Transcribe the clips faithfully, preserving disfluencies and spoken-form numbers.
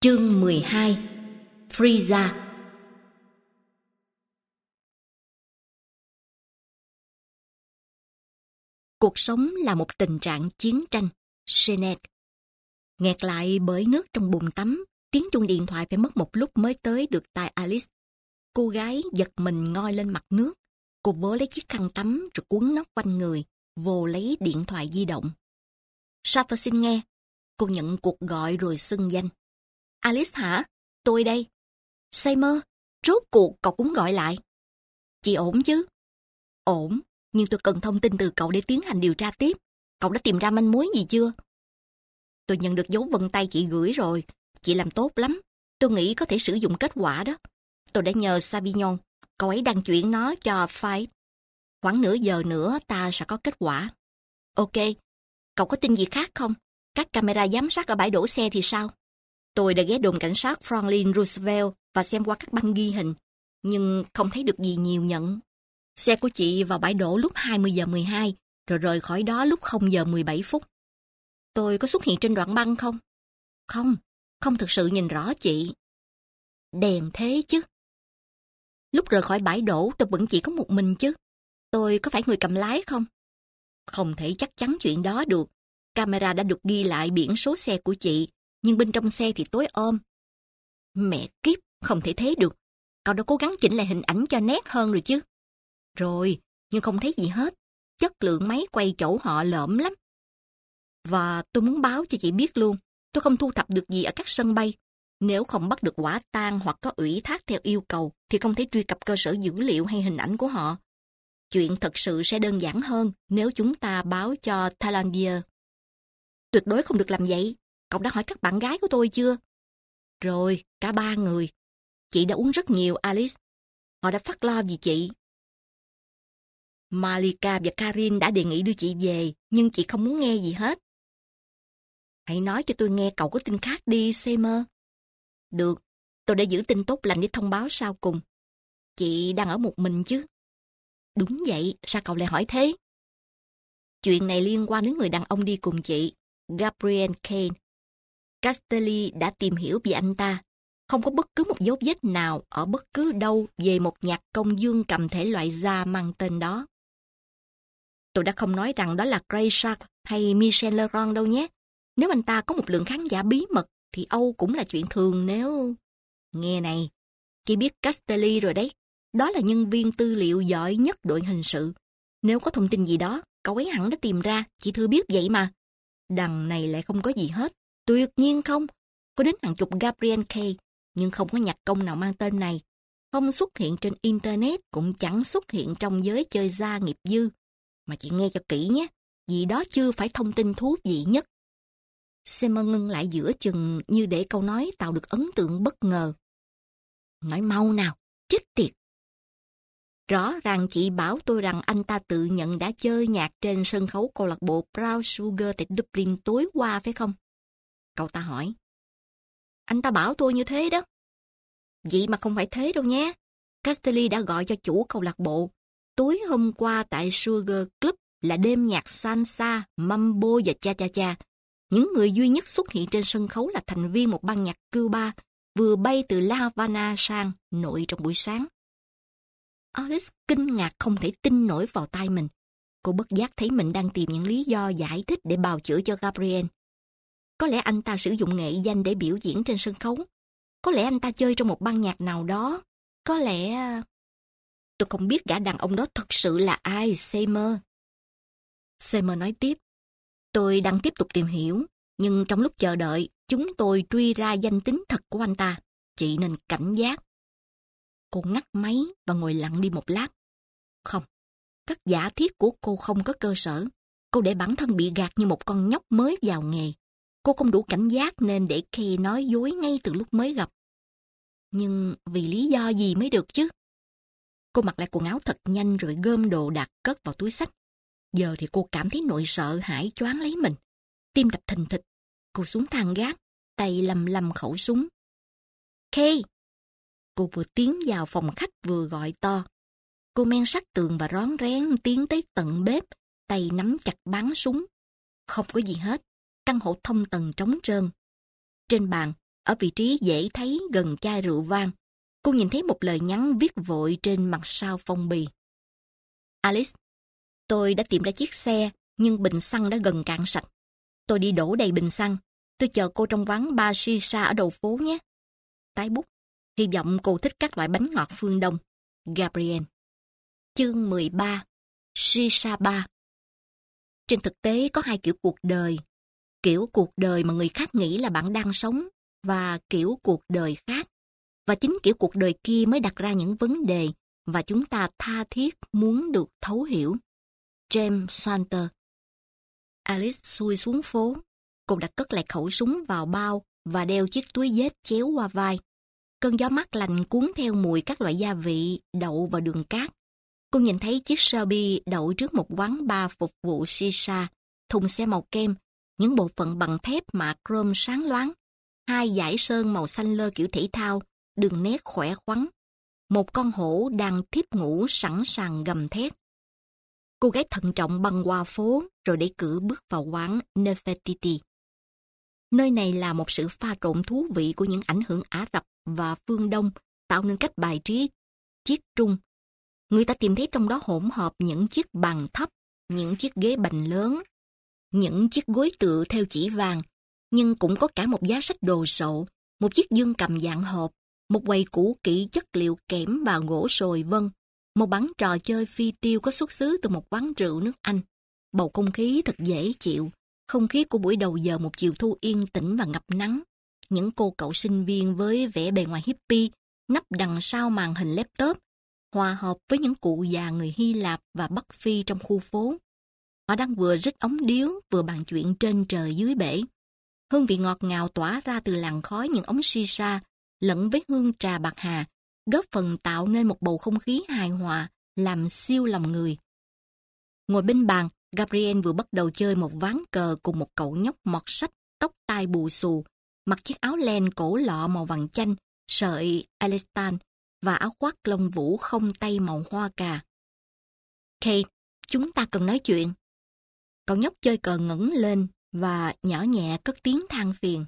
Chương mười hai. Frieza. Cuộc sống là một tình trạng chiến tranh. Sennett. Nghẹt lại bởi nước trong bồn tắm, tiếng chuông điện thoại phải mất một lúc mới tới được tai Alice. Cô gái giật mình ngoi lên mặt nước. Cô vớ lấy chiếc khăn tắm rồi cuốn nó quanh người, vô lấy điện thoại di động. Shaffer xin nghe. Cô nhận cuộc gọi rồi xưng danh. Alice hả? Tôi đây. Seymour, rốt cuộc cậu cũng gọi lại. Chị ổn chứ? Ổn, nhưng tôi cần thông tin từ cậu để tiến hành điều tra tiếp. Cậu đã tìm ra manh mối gì chưa? Tôi nhận được dấu vân tay chị gửi rồi. Chị làm tốt lắm. Tôi nghĩ có thể sử dụng kết quả đó. Tôi đã nhờ Savignon. Cậu ấy đang chuyển nó cho Fight. Khoảng nửa giờ nữa ta sẽ có kết quả. Ok. Cậu có tin gì khác không? Các camera giám sát ở bãi đổ xe thì sao? Tôi đã ghé đồn cảnh sát Franklin Roosevelt và xem qua các băng ghi hình, nhưng không thấy được gì nhiều nhận. Xe của chị vào bãi đổ lúc hai mươi giờ mười hai, rồi rời khỏi đó lúc không giờ mười bảy phút. Tôi có xuất hiện trên đoạn băng không? Không, không thực sự nhìn rõ chị. Đèn thế chứ. Lúc rời khỏi bãi đổ tôi vẫn chỉ có một mình chứ. Tôi có phải người cầm lái không? Không thể chắc chắn chuyện đó được. Camera đã được ghi lại biển số xe của chị, nhưng bên trong xe thì tối om. Mẹ kiếp, không thể thế được. Cậu đã cố gắng chỉnh lại hình ảnh cho nét hơn rồi chứ. Rồi, nhưng không thấy gì hết. Chất lượng máy quay chỗ họ lởm lắm. Và tôi muốn báo cho chị biết luôn, tôi không thu thập được gì ở các sân bay. Nếu không bắt được quả tang hoặc có ủy thác theo yêu cầu, thì không thể truy cập cơ sở dữ liệu hay hình ảnh của họ. Chuyện thật sự sẽ đơn giản hơn nếu chúng ta báo cho Talandier. Tuyệt đối không được làm vậy. Cậu đã hỏi các bạn gái của tôi chưa? Rồi, cả ba người. Chị đã uống rất nhiều, Alice. Họ đã phát lo vì chị. Malika và Karin đã đề nghị đưa chị về, nhưng chị không muốn nghe gì hết. Hãy nói cho tôi nghe cậu có tin khác đi, Seymour. Được, tôi đã giữ tin tốt lành để thông báo sau cùng. Chị đang ở một mình chứ? Đúng vậy, sao cậu lại hỏi thế? Chuyện này liên quan đến người đàn ông đi cùng chị, Gabriel Kane. Castelli đã tìm hiểu về anh ta. Không có bất cứ một dấu vết nào ở bất cứ đâu về một nhạc công dương cầm thể loại da mang tên đó. Tôi đã không nói rằng đó là Gray Shark hay Michel Legrand đâu nhé. Nếu anh ta có một lượng khán giả bí mật thì Âu cũng là chuyện thường nếu... Nghe này, chị biết Castelli rồi đấy. Đó là nhân viên tư liệu giỏi nhất đội hình sự. Nếu có thông tin gì đó, cậu ấy hẳn đã tìm ra, chị thừa biết vậy mà. Đằng này lại không có gì hết. Tuyệt nhiên không. Có đến hàng chục Gabriel Kane, nhưng không có nhạc công nào mang tên này. Không xuất hiện trên Internet, cũng chẳng xuất hiện trong giới chơi da nghiệp dư. Mà chị nghe cho kỹ nhé, vì đó chưa phải thông tin thú vị nhất. Seymour ngưng lại giữa chừng như để câu nói tạo được ấn tượng bất ngờ. Nói mau nào, chết tiệt. Rõ ràng chị bảo tôi rằng anh ta tự nhận đã chơi nhạc trên sân khấu câu lạc bộ Brown Sugar tại Dublin tối qua phải không? Cậu ta hỏi. Anh ta bảo tôi như thế đó. Vậy mà không phải thế đâu nhé. Castelli đã gọi cho chủ câu lạc bộ. Tối hôm qua tại Sugar Club là đêm nhạc salsa, mambo và cha-cha-cha. Những người duy nhất xuất hiện trên sân khấu là thành viên một ban nhạc Cuba vừa bay từ La Habana sang nội trong buổi sáng. Alice kinh ngạc không thể tin nổi vào tai mình. Cô bất giác thấy mình đang tìm những lý do giải thích để bào chữa cho Gabriel. Có lẽ anh ta sử dụng nghệ danh để biểu diễn trên sân khấu. Có lẽ anh ta chơi trong một ban nhạc nào đó. Có lẽ... Tôi không biết gã đàn ông đó thực sự là ai, Seymour. Seymour nói tiếp. Tôi đang tiếp tục tìm hiểu, nhưng trong lúc chờ đợi, chúng tôi truy ra danh tính thật của anh ta. Chị nên cảnh giác. Cô ngắt máy và ngồi lặng đi một lát. Không, các giả thiết của cô không có cơ sở. Cô để bản thân bị gạt như một con nhóc mới vào nghề. Cô không đủ cảnh giác nên để Kay nói dối ngay từ lúc mới gặp. Nhưng vì lý do gì mới được chứ? Cô mặc lại quần áo thật nhanh rồi gom đồ đạc cất vào túi xách. Giờ thì cô cảm thấy nỗi sợ hãi choáng lấy mình. Tim đập thình thịch. Cô xuống thang gác, tay lầm lầm khẩu súng. Kay! Cô vừa tiến vào phòng khách vừa gọi to. Cô men sát tường và rón rén tiến tới tận bếp, tay nắm chặt báng súng. Không có gì hết. Căn hộ thông tầng trống trơn. Trên bàn, ở vị trí dễ thấy gần chai rượu vang, cô nhìn thấy một lời nhắn viết vội trên mặt sau phong bì. Alice, tôi đã tìm ra chiếc xe, nhưng bình xăng đã gần cạn sạch. Tôi đi đổ đầy bình xăng. Tôi chờ cô trong quán bar shisha ở đầu phố nhé. Tái bút. Hy vọng cô thích các loại bánh ngọt phương Đông. Gabriel. Chương mười ba. Shisha bar. Trên thực tế có hai kiểu cuộc đời. Kiểu cuộc đời mà người khác nghĩ là bạn đang sống và kiểu cuộc đời khác. Và chính kiểu cuộc đời kia mới đặt ra những vấn đề và chúng ta tha thiết muốn được thấu hiểu. James Santer. Alice xuôi xuống phố. Cô đã cất lại khẩu súng vào bao và đeo chiếc túi vết chéo qua vai. Cơn gió mát lành cuốn theo mùi các loại gia vị, đậu và đường cát. Cô nhìn thấy chiếc Shelby đậu trước một quán bar phục vụ shisha, thùng xe màu kem, những bộ phận bằng thép mạ chrome sáng loáng, hai dải sơn màu xanh lơ kiểu thể thao, đường nét khỏe khoắn. Một con hổ đang thiếp ngủ sẵn sàng gầm thét. Cô gái thận trọng băng qua phố rồi đẩy cửa bước vào quán Nefertiti. Nơi này là một sự pha trộn thú vị của những ảnh hưởng Ả Rập và phương Đông tạo nên cách bài trí chiết trung. Người ta tìm thấy trong đó hỗn hợp những chiếc bàn thấp, những chiếc ghế bành lớn, những chiếc gối tựa theo chỉ vàng, nhưng cũng có cả một giá sách đồ sộ, một chiếc dương cầm dạng hộp, một quầy cũ kỹ chất liệu kẽm và gỗ sồi vân, một bán trò chơi phi tiêu có xuất xứ từ một quán rượu nước Anh. Bầu không khí thật dễ chịu, không khí của buổi đầu giờ một chiều thu yên tĩnh và ngập nắng. Những cô cậu sinh viên với vẻ bề ngoài hippie, nấp đằng sau màn hình laptop, hòa hợp với những cụ già người Hy Lạp và Bắc Phi trong khu phố. Họ đang vừa rít ống điếu, vừa bàn chuyện trên trời dưới bể. Hương vị ngọt ngào tỏa ra từ làn khói những ống shisha, lẫn với hương trà bạc hà, góp phần tạo nên một bầu không khí hài hòa, làm siêu lòng người. Ngồi bên bàn, Gabriel vừa bắt đầu chơi một ván cờ cùng một cậu nhóc mọt sách, tóc tai bù xù, mặc chiếc áo len cổ lọ màu vàng chanh, sợi Alestan và áo khoác lông vũ không tay màu hoa cà. Kate, chúng ta cần nói chuyện. Cậu nhóc chơi cờ ngẩng lên và nhỏ nhẹ cất tiếng than phiền.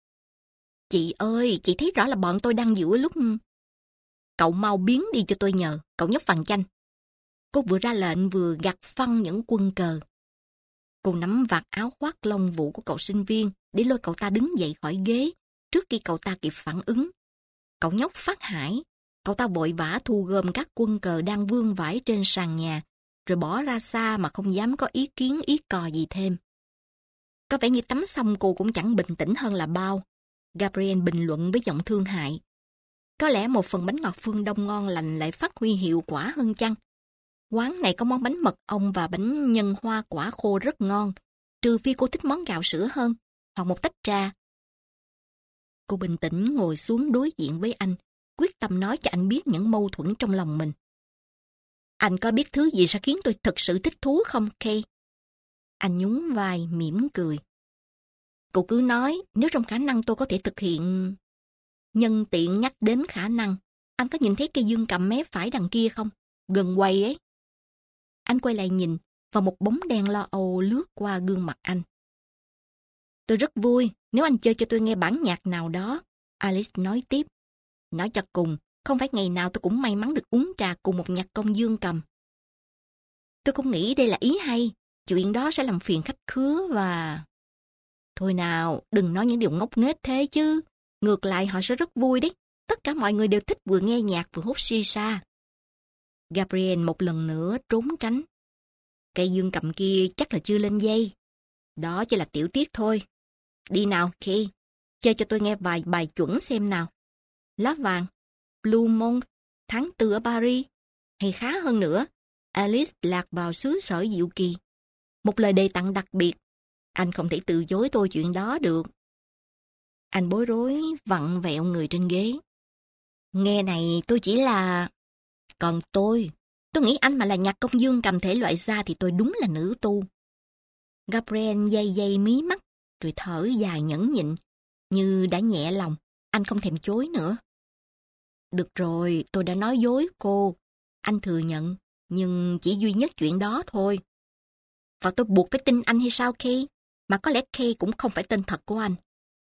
Chị ơi, chị thấy rõ là bọn tôi đang giữa lúc... Cậu mau biến đi cho tôi nhờ, cậu nhóc vàng chanh. Cô vừa ra lệnh vừa gặt phăng những quân cờ. Cô nắm vạt áo khoác lông vũ của cậu sinh viên để lôi cậu ta đứng dậy khỏi ghế trước khi cậu ta kịp phản ứng. Cậu nhóc phát hải. Cậu ta vội vã thu gom các quân cờ đang vương vãi trên sàn nhà rồi bỏ ra xa mà không dám có ý kiến ý cò gì thêm. Có vẻ như tắm xong cô cũng chẳng bình tĩnh hơn là bao. Gabriel bình luận với giọng thương hại. Có lẽ một phần bánh ngọt phương Đông ngon lành lại phát huy hiệu quả hơn chăng? Quán này có món bánh mật ong và bánh nhân hoa quả khô rất ngon, trừ phi cô thích món gạo sữa hơn, hoặc một tách trà. Cô bình tĩnh ngồi xuống đối diện với anh, quyết tâm nói cho anh biết những mâu thuẫn trong lòng mình. Anh có biết thứ gì sẽ khiến tôi thực sự thích thú không, Kay? Anh nhún vai, mỉm cười. Cô cứ nói, nếu trong khả năng tôi có thể thực hiện... Nhân tiện nhắc đến khả năng, anh có nhìn thấy cây dương cầm mé phải đằng kia không? Gần quầy ấy. Anh quay lại nhìn, và một bóng đen lo âu lướt qua gương mặt anh. Tôi rất vui nếu anh chơi cho tôi nghe bản nhạc nào đó, Alice nói tiếp. Nói cho cùng, không phải ngày nào tôi cũng may mắn được uống trà cùng một nhạc công dương cầm. Tôi không nghĩ đây là ý hay, chuyện đó sẽ làm phiền khách khứa và... Thôi nào, đừng nói những điều ngốc nghếch thế chứ. Ngược lại họ sẽ rất vui đấy. Tất cả mọi người đều thích vừa nghe nhạc vừa hút shisha. Gabriel một lần nữa trốn tránh. Cây dương cầm kia chắc là chưa lên dây. Đó chỉ là tiểu tiết thôi. Đi nào, Kay. Chơi cho tôi nghe vài bài chuẩn xem nào. Lá vàng, Blue Monk, tháng tư ở Paris. Hay khá hơn nữa, Alice lạc vào xứ sở diệu kỳ. Một lời đề tặng đặc biệt. Anh không thể từ chối tôi chuyện đó được. Anh bối rối vặn vẹo người trên ghế. Nghe này tôi chỉ là... Còn tôi, tôi nghĩ anh mà là nhạc công dương cầm thể loại ra thì tôi đúng là nữ tu. Gabriel day day mí mắt, rồi thở dài nhẫn nhịn, như đã nhẹ lòng, anh không thèm chối nữa. Được rồi, tôi đã nói dối cô, anh thừa nhận, nhưng chỉ duy nhất chuyện đó thôi. Và tôi buộc phải tin anh hay sao Kay? Mà có lẽ Kay cũng không phải tên thật của anh.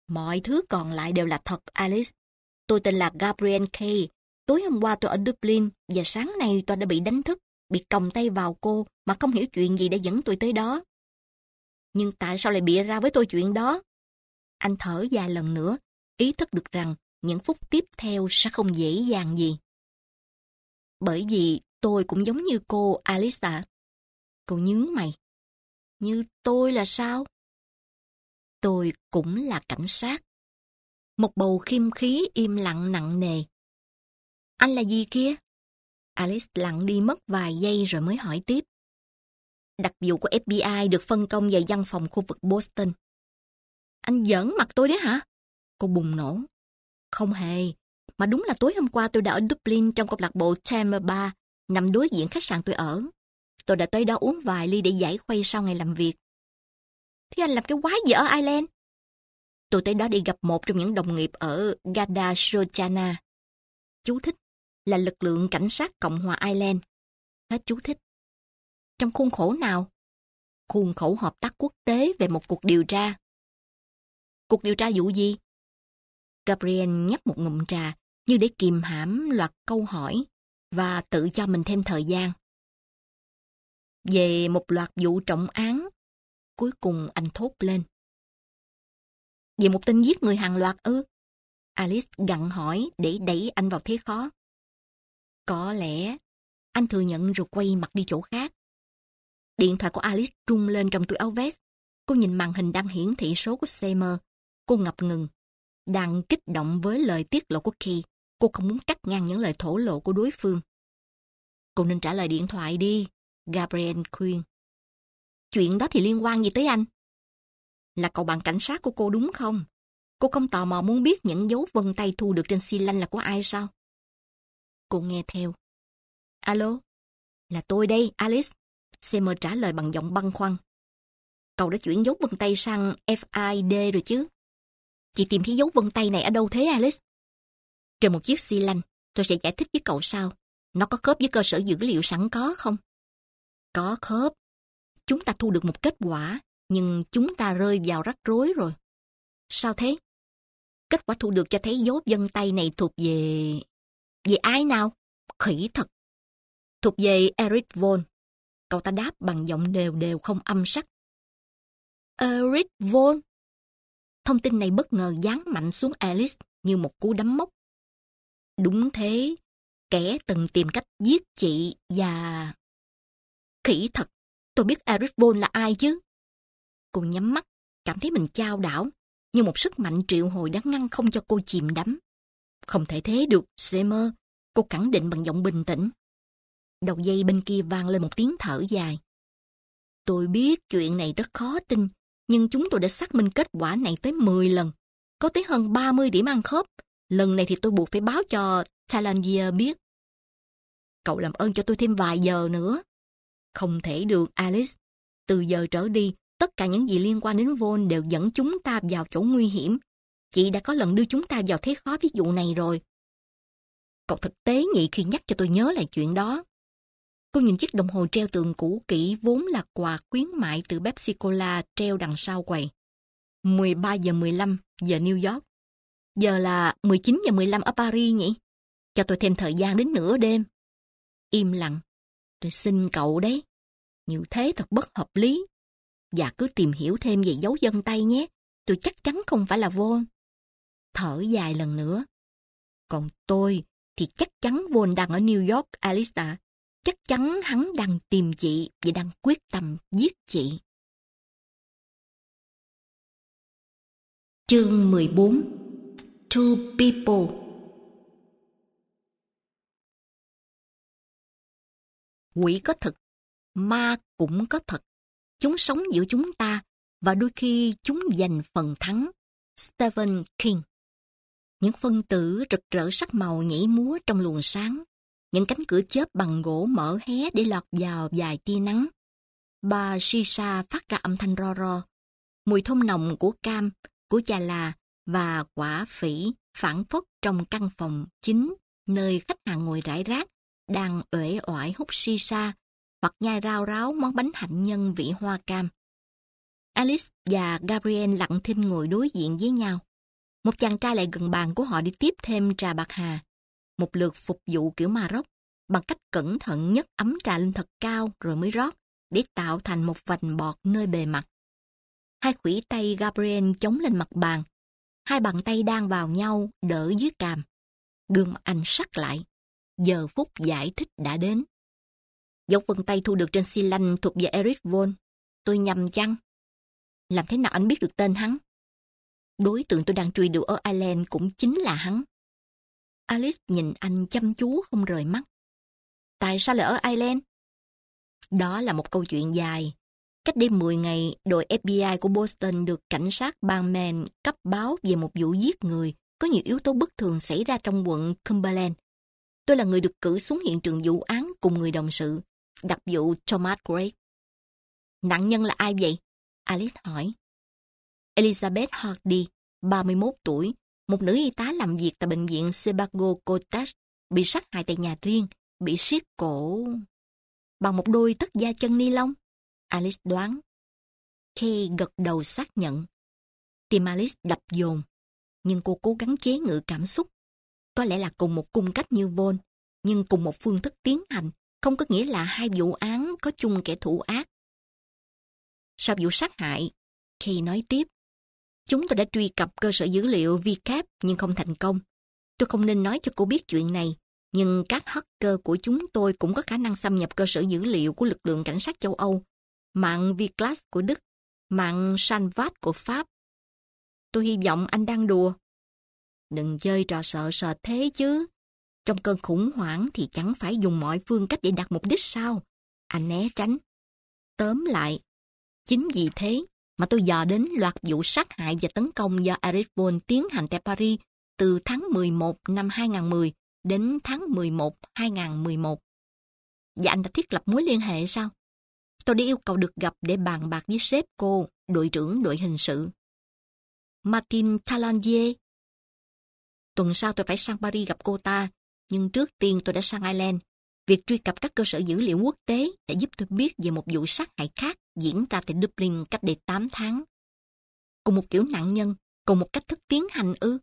Mọi thứ còn lại đều là thật, Alice. Tôi tên là Gabriel Kay. Tối hôm qua tôi ở Dublin và sáng nay tôi đã bị đánh thức, bị còng tay vào cô mà không hiểu chuyện gì đã dẫn tôi tới đó. Nhưng tại sao lại bịa ra với tôi chuyện đó? Anh thở dài lần nữa, ý thức được rằng những phút tiếp theo sẽ không dễ dàng gì. Bởi vì tôi cũng giống như cô, Alice ạ. Cô nhướng mày. Như tôi là sao? Tôi cũng là cảnh sát. Một bầu khiêm khí im lặng nặng nề. Anh là gì kia? Alice lặng đi mất vài giây rồi mới hỏi tiếp. Đặc vụ của ép bê i được phân công về văn phòng khu vực Boston. Anh giỡn mặt tôi đấy hả? Cô bùng nổ. Không hề, mà đúng là tối hôm qua tôi đã ở Dublin trong câu lạc bộ Thames Bar, nằm đối diện khách sạn tôi ở. Tôi đã tới đó uống vài ly để giải khuây sau ngày làm việc. Thế anh làm cái quái gì ở Ireland? Tôi tới đó đi gặp một trong những đồng nghiệp ở Garda Síochána. Chú thích là lực lượng cảnh sát Cộng hòa Ireland. Hết chú thích. Trong khuôn khổ nào? Khuôn khổ hợp tác quốc tế về một cuộc điều tra. Cuộc điều tra vụ gì? Gabriel nhấp một ngụm trà như để kìm hãm loạt câu hỏi và tự cho mình thêm thời gian. Về một loạt vụ trọng án, cuối cùng anh thốt lên. Về một tên giết người hàng loạt ư? Alice gặng hỏi để đẩy anh vào thế khó. Có lẽ, anh thừa nhận rồi quay mặt đi chỗ khác. Điện thoại của Alice rung lên trong túi áo vest. Cô nhìn màn hình đang hiển thị số của Seymour. Cô ngập ngừng, đang kích động với lời tiết lộ của Kay. Cô không muốn cắt ngang những lời thổ lộ của đối phương. Cô nên trả lời điện thoại đi, Gabriel khuyên. Chuyện đó thì liên quan gì tới anh? Là cậu bạn cảnh sát của cô đúng không? Cô không tò mò muốn biết những dấu vân tay thu được trên xi lanh là của ai sao? Cô nghe theo. Alo, là tôi đây, Alice. Seymour trả lời bằng giọng băn khoăn. Cậu đã chuyển dấu vân tay sang ép i đê rồi chứ? Chị tìm thấy dấu vân tay này ở đâu thế, Alice? Trên một chiếc xi lanh, tôi sẽ giải thích với cậu sau. Nó có khớp với cơ sở dữ liệu sẵn có không? Có khớp. Chúng ta thu được một kết quả, nhưng chúng ta rơi vào rắc rối rồi. Sao thế? Kết quả thu được cho thấy dấu vân tay này thuộc về... Về ai nào? Khỉ thật. Thuộc về Eric Vaughan. Cậu ta đáp bằng giọng đều đều không âm sắc. Eric Vaughan? Thông tin này bất ngờ giáng mạnh xuống Alice như một cú đấm móc. Đúng thế, kẻ từng tìm cách giết chị và... Khỉ thật, tôi biết Eric Vaughan là ai chứ. Cô nhắm mắt, cảm thấy mình chao đảo, như một sức mạnh triệu hồi đã ngăn không cho cô chìm đắm. Không thể thế được, Seymour, cô khẳng định bằng giọng bình tĩnh. Đầu dây bên kia vang lên một tiếng thở dài. Tôi biết chuyện này rất khó tin, nhưng chúng tôi đã xác minh kết quả này tới mười lần. Có tới hơn ba mươi điểm ăn khớp. Lần này thì tôi buộc phải báo cho Talandier biết. Cậu làm ơn cho tôi thêm vài giờ nữa. Không thể được, Alice. Từ giờ trở đi, tất cả những gì liên quan đến Vaughan đều dẫn chúng ta vào chỗ nguy hiểm. Chị đã có lần đưa chúng ta vào thế khó ví dụ này rồi. Cậu thật tế nhị khi nhắc cho tôi nhớ lại chuyện đó. Cô nhìn chiếc đồng hồ treo tường cũ kỹ vốn là quà khuyến mại từ Pepsi Cola treo đằng sau quầy. mười ba giờ mười lăm giờ New York. Giờ là mười chín giờ mười lăm ở Paris nhỉ? Cho tôi thêm thời gian đến nửa đêm. Im lặng. Tôi xin cậu đấy. Như thế thật bất hợp lý. Và cứ tìm hiểu thêm về dấu vân tay nhé. Tôi chắc chắn không phải là Vaughan. Thở dài lần nữa. Còn tôi thì chắc chắn Vaughan đang ở New York, Alice ạ. Chắc chắn hắn đang tìm chị và đang quyết tâm giết chị. Chương mười bốn. Two people. Quỷ có thật, ma cũng có thật. Chúng sống giữa chúng ta và đôi khi chúng giành phần thắng. Stephen King. Những phân tử rực rỡ sắc màu nhảy múa trong luồng sáng. Những cánh cửa chớp bằng gỗ mở hé để lọt vào vài tia nắng. Bà shisha phát ra âm thanh ro ro. Mùi thơm nồng của cam, của chà là và quả phỉ phảng phất trong căn phòng chính nơi khách hàng ngồi rải rác, đang uể oải hút shisha hoặc nhai rau ráo món bánh hạnh nhân vị hoa cam. Alice và Gabriel lặng thinh ngồi đối diện với nhau. Một chàng trai lại gần bàn của họ để tiếp thêm trà bạc hà. Một lượt phục vụ kiểu Maroc, bằng cách cẩn thận nhấc ấm trà lên thật cao rồi mới rót, để tạo thành một vành bọt nơi bề mặt. Hai khuỷu tay Gabriel chống lên mặt bàn. Hai bàn tay đang vào nhau, đỡ dưới cằm. Gương mặt anh sắc lại. Giờ phút giải thích đã đến. Dấu vân tay thu được trên xi lanh thuộc về Erich Voll. Tôi nhầm chăng? Làm thế nào anh biết được tên hắn? Đối tượng tôi đang truy đuổi ở Ireland cũng chính là hắn. Alice nhìn anh chăm chú không rời mắt. Tại sao lại ở Ireland? Đó là một câu chuyện dài. Cách đây mười ngày, đội ép bê i của Boston được cảnh sát bang Maine cấp báo về một vụ giết người có nhiều yếu tố bất thường xảy ra trong quận Cumberland. Tôi là người được cử xuống hiện trường vụ án cùng người đồng sự, đặc vụ Thomas Gray. Nạn nhân là ai vậy? Alice hỏi. Elizabeth Hardy, ba mươi mốt tuổi, một nữ y tá làm việc tại bệnh viện Sebago Cottage, bị sát hại tại nhà riêng, bị siết cổ bằng một đôi tất da chân ni lông. Alice đoán. Kay gật đầu xác nhận. Tim Alice đập dồn, nhưng cô cố gắng chế ngự cảm xúc. Có lẽ là cùng một cung cách như Voll, nhưng cùng một phương thức tiến hành, không có nghĩa là hai vụ án có chung kẻ thủ ác. Sau vụ sát hại, Kay nói tiếp, chúng tôi đã truy cập cơ sở dữ liệu vê cáp nhưng không thành công. Tôi không nên nói cho cô biết chuyện này, nhưng các hacker của chúng tôi cũng có khả năng xâm nhập cơ sở dữ liệu của lực lượng cảnh sát châu Âu, mạng V-Class của Đức, mạng Sanvat của Pháp. Tôi hy vọng anh đang đùa. Đừng chơi trò sợ sệt thế chứ. Trong cơn khủng hoảng thì chẳng phải dùng mọi phương cách để đạt mục đích sao? Anh né tránh. Tóm lại, chính vì thế mà tôi dò đến loạt vụ sát hại và tấn công do Erich Voll tiến hành tại Paris từ tháng mười một năm hai nghìn không trăm mười đến tháng mười một năm hai nghìn không trăm mười một. Và anh đã thiết lập mối liên hệ sao? Tôi đã yêu cầu được gặp để bàn bạc với sếp cô, đội trưởng đội hình sự. Martin Talandier. Tuần sau tôi phải sang Paris gặp cô ta, nhưng trước tiên tôi đã sang Ireland. Việc truy cập các cơ sở dữ liệu quốc tế đã giúp tôi biết về một vụ sát hại khác diễn ra tại Dublin cách đây tám tháng. Cùng một kiểu nạn nhân, cùng một cách thức tiến hành ư?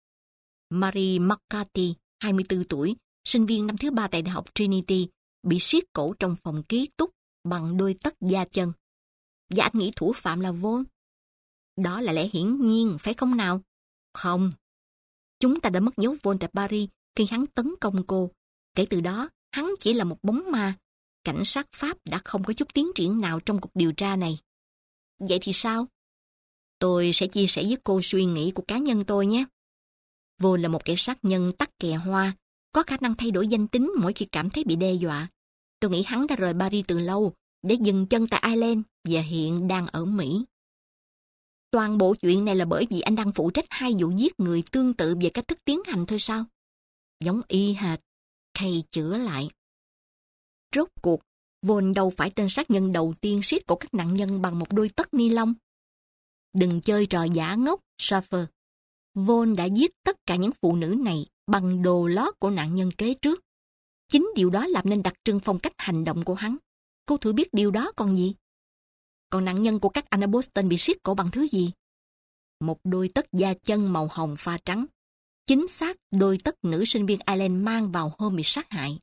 Mary McCarthy, hai mươi tư tuổi, sinh viên năm thứ ba tại Đại học Trinity, bị siết cổ trong phòng ký túc bằng đôi tất da chân. Và anh nghĩ thủ phạm là Voll. Đó là lẽ hiển nhiên, phải không nào? Không. Chúng ta đã mất dấu Voll tại Paris khi hắn tấn công cô. Kể từ đó, hắn chỉ là một bóng ma. Cảnh sát Pháp đã không có chút tiến triển nào trong cuộc điều tra này. Vậy thì sao? Tôi sẽ chia sẻ với cô suy nghĩ của cá nhân tôi nhé. Voll là một kẻ sát nhân tắc kè hoa, có khả năng thay đổi danh tính mỗi khi cảm thấy bị đe dọa. Tôi nghĩ hắn đã rời Paris từ lâu để dừng chân tại Ireland và hiện đang ở Mỹ. Toàn bộ chuyện này là bởi vì anh đang phụ trách hai vụ giết người tương tự về cách thức tiến hành thôi sao? Giống y hệt. Kay chữa lại. Rốt cuộc, Voll đâu phải tên sát nhân đầu tiên siết cổ các nạn nhân bằng một đôi tất ni lông. Đừng chơi trò giả ngốc, Schaffer. Voll đã giết tất cả những phụ nữ này bằng đồ lót của nạn nhân kế trước. Chính điều đó làm nên đặc trưng phong cách hành động của hắn. Cô thử biết điều đó còn gì? Còn nạn nhân của các anh ở Boston bị siết cổ bằng thứ gì? Một đôi tất da chân màu hồng pha trắng. Chính xác đôi tất nữ sinh viên Ireland mang vào hôm bị sát hại.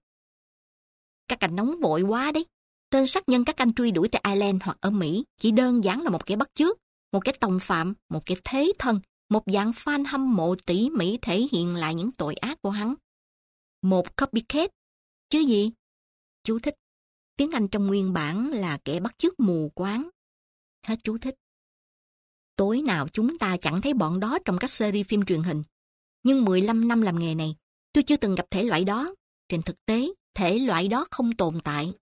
Các anh nóng vội quá đấy. Tên sát nhân các anh truy đuổi tại Ireland hoặc ở Mỹ chỉ đơn giản là một kẻ bắt chước, một kẻ tòng phạm, một kẻ thế thân, một dạng fan hâm mộ tỉ mỉ thể hiện lại những tội ác của hắn. Một copycat, chứ gì? Chú thích. Tiếng Anh trong nguyên bản là kẻ bắt chước mù quáng. Hết chú thích. Tối nào chúng ta chẳng thấy bọn đó trong các series phim truyền hình. Nhưng mười lăm năm làm nghề này, tôi chưa từng gặp thể loại đó. Trên thực tế, thể loại đó không tồn tại.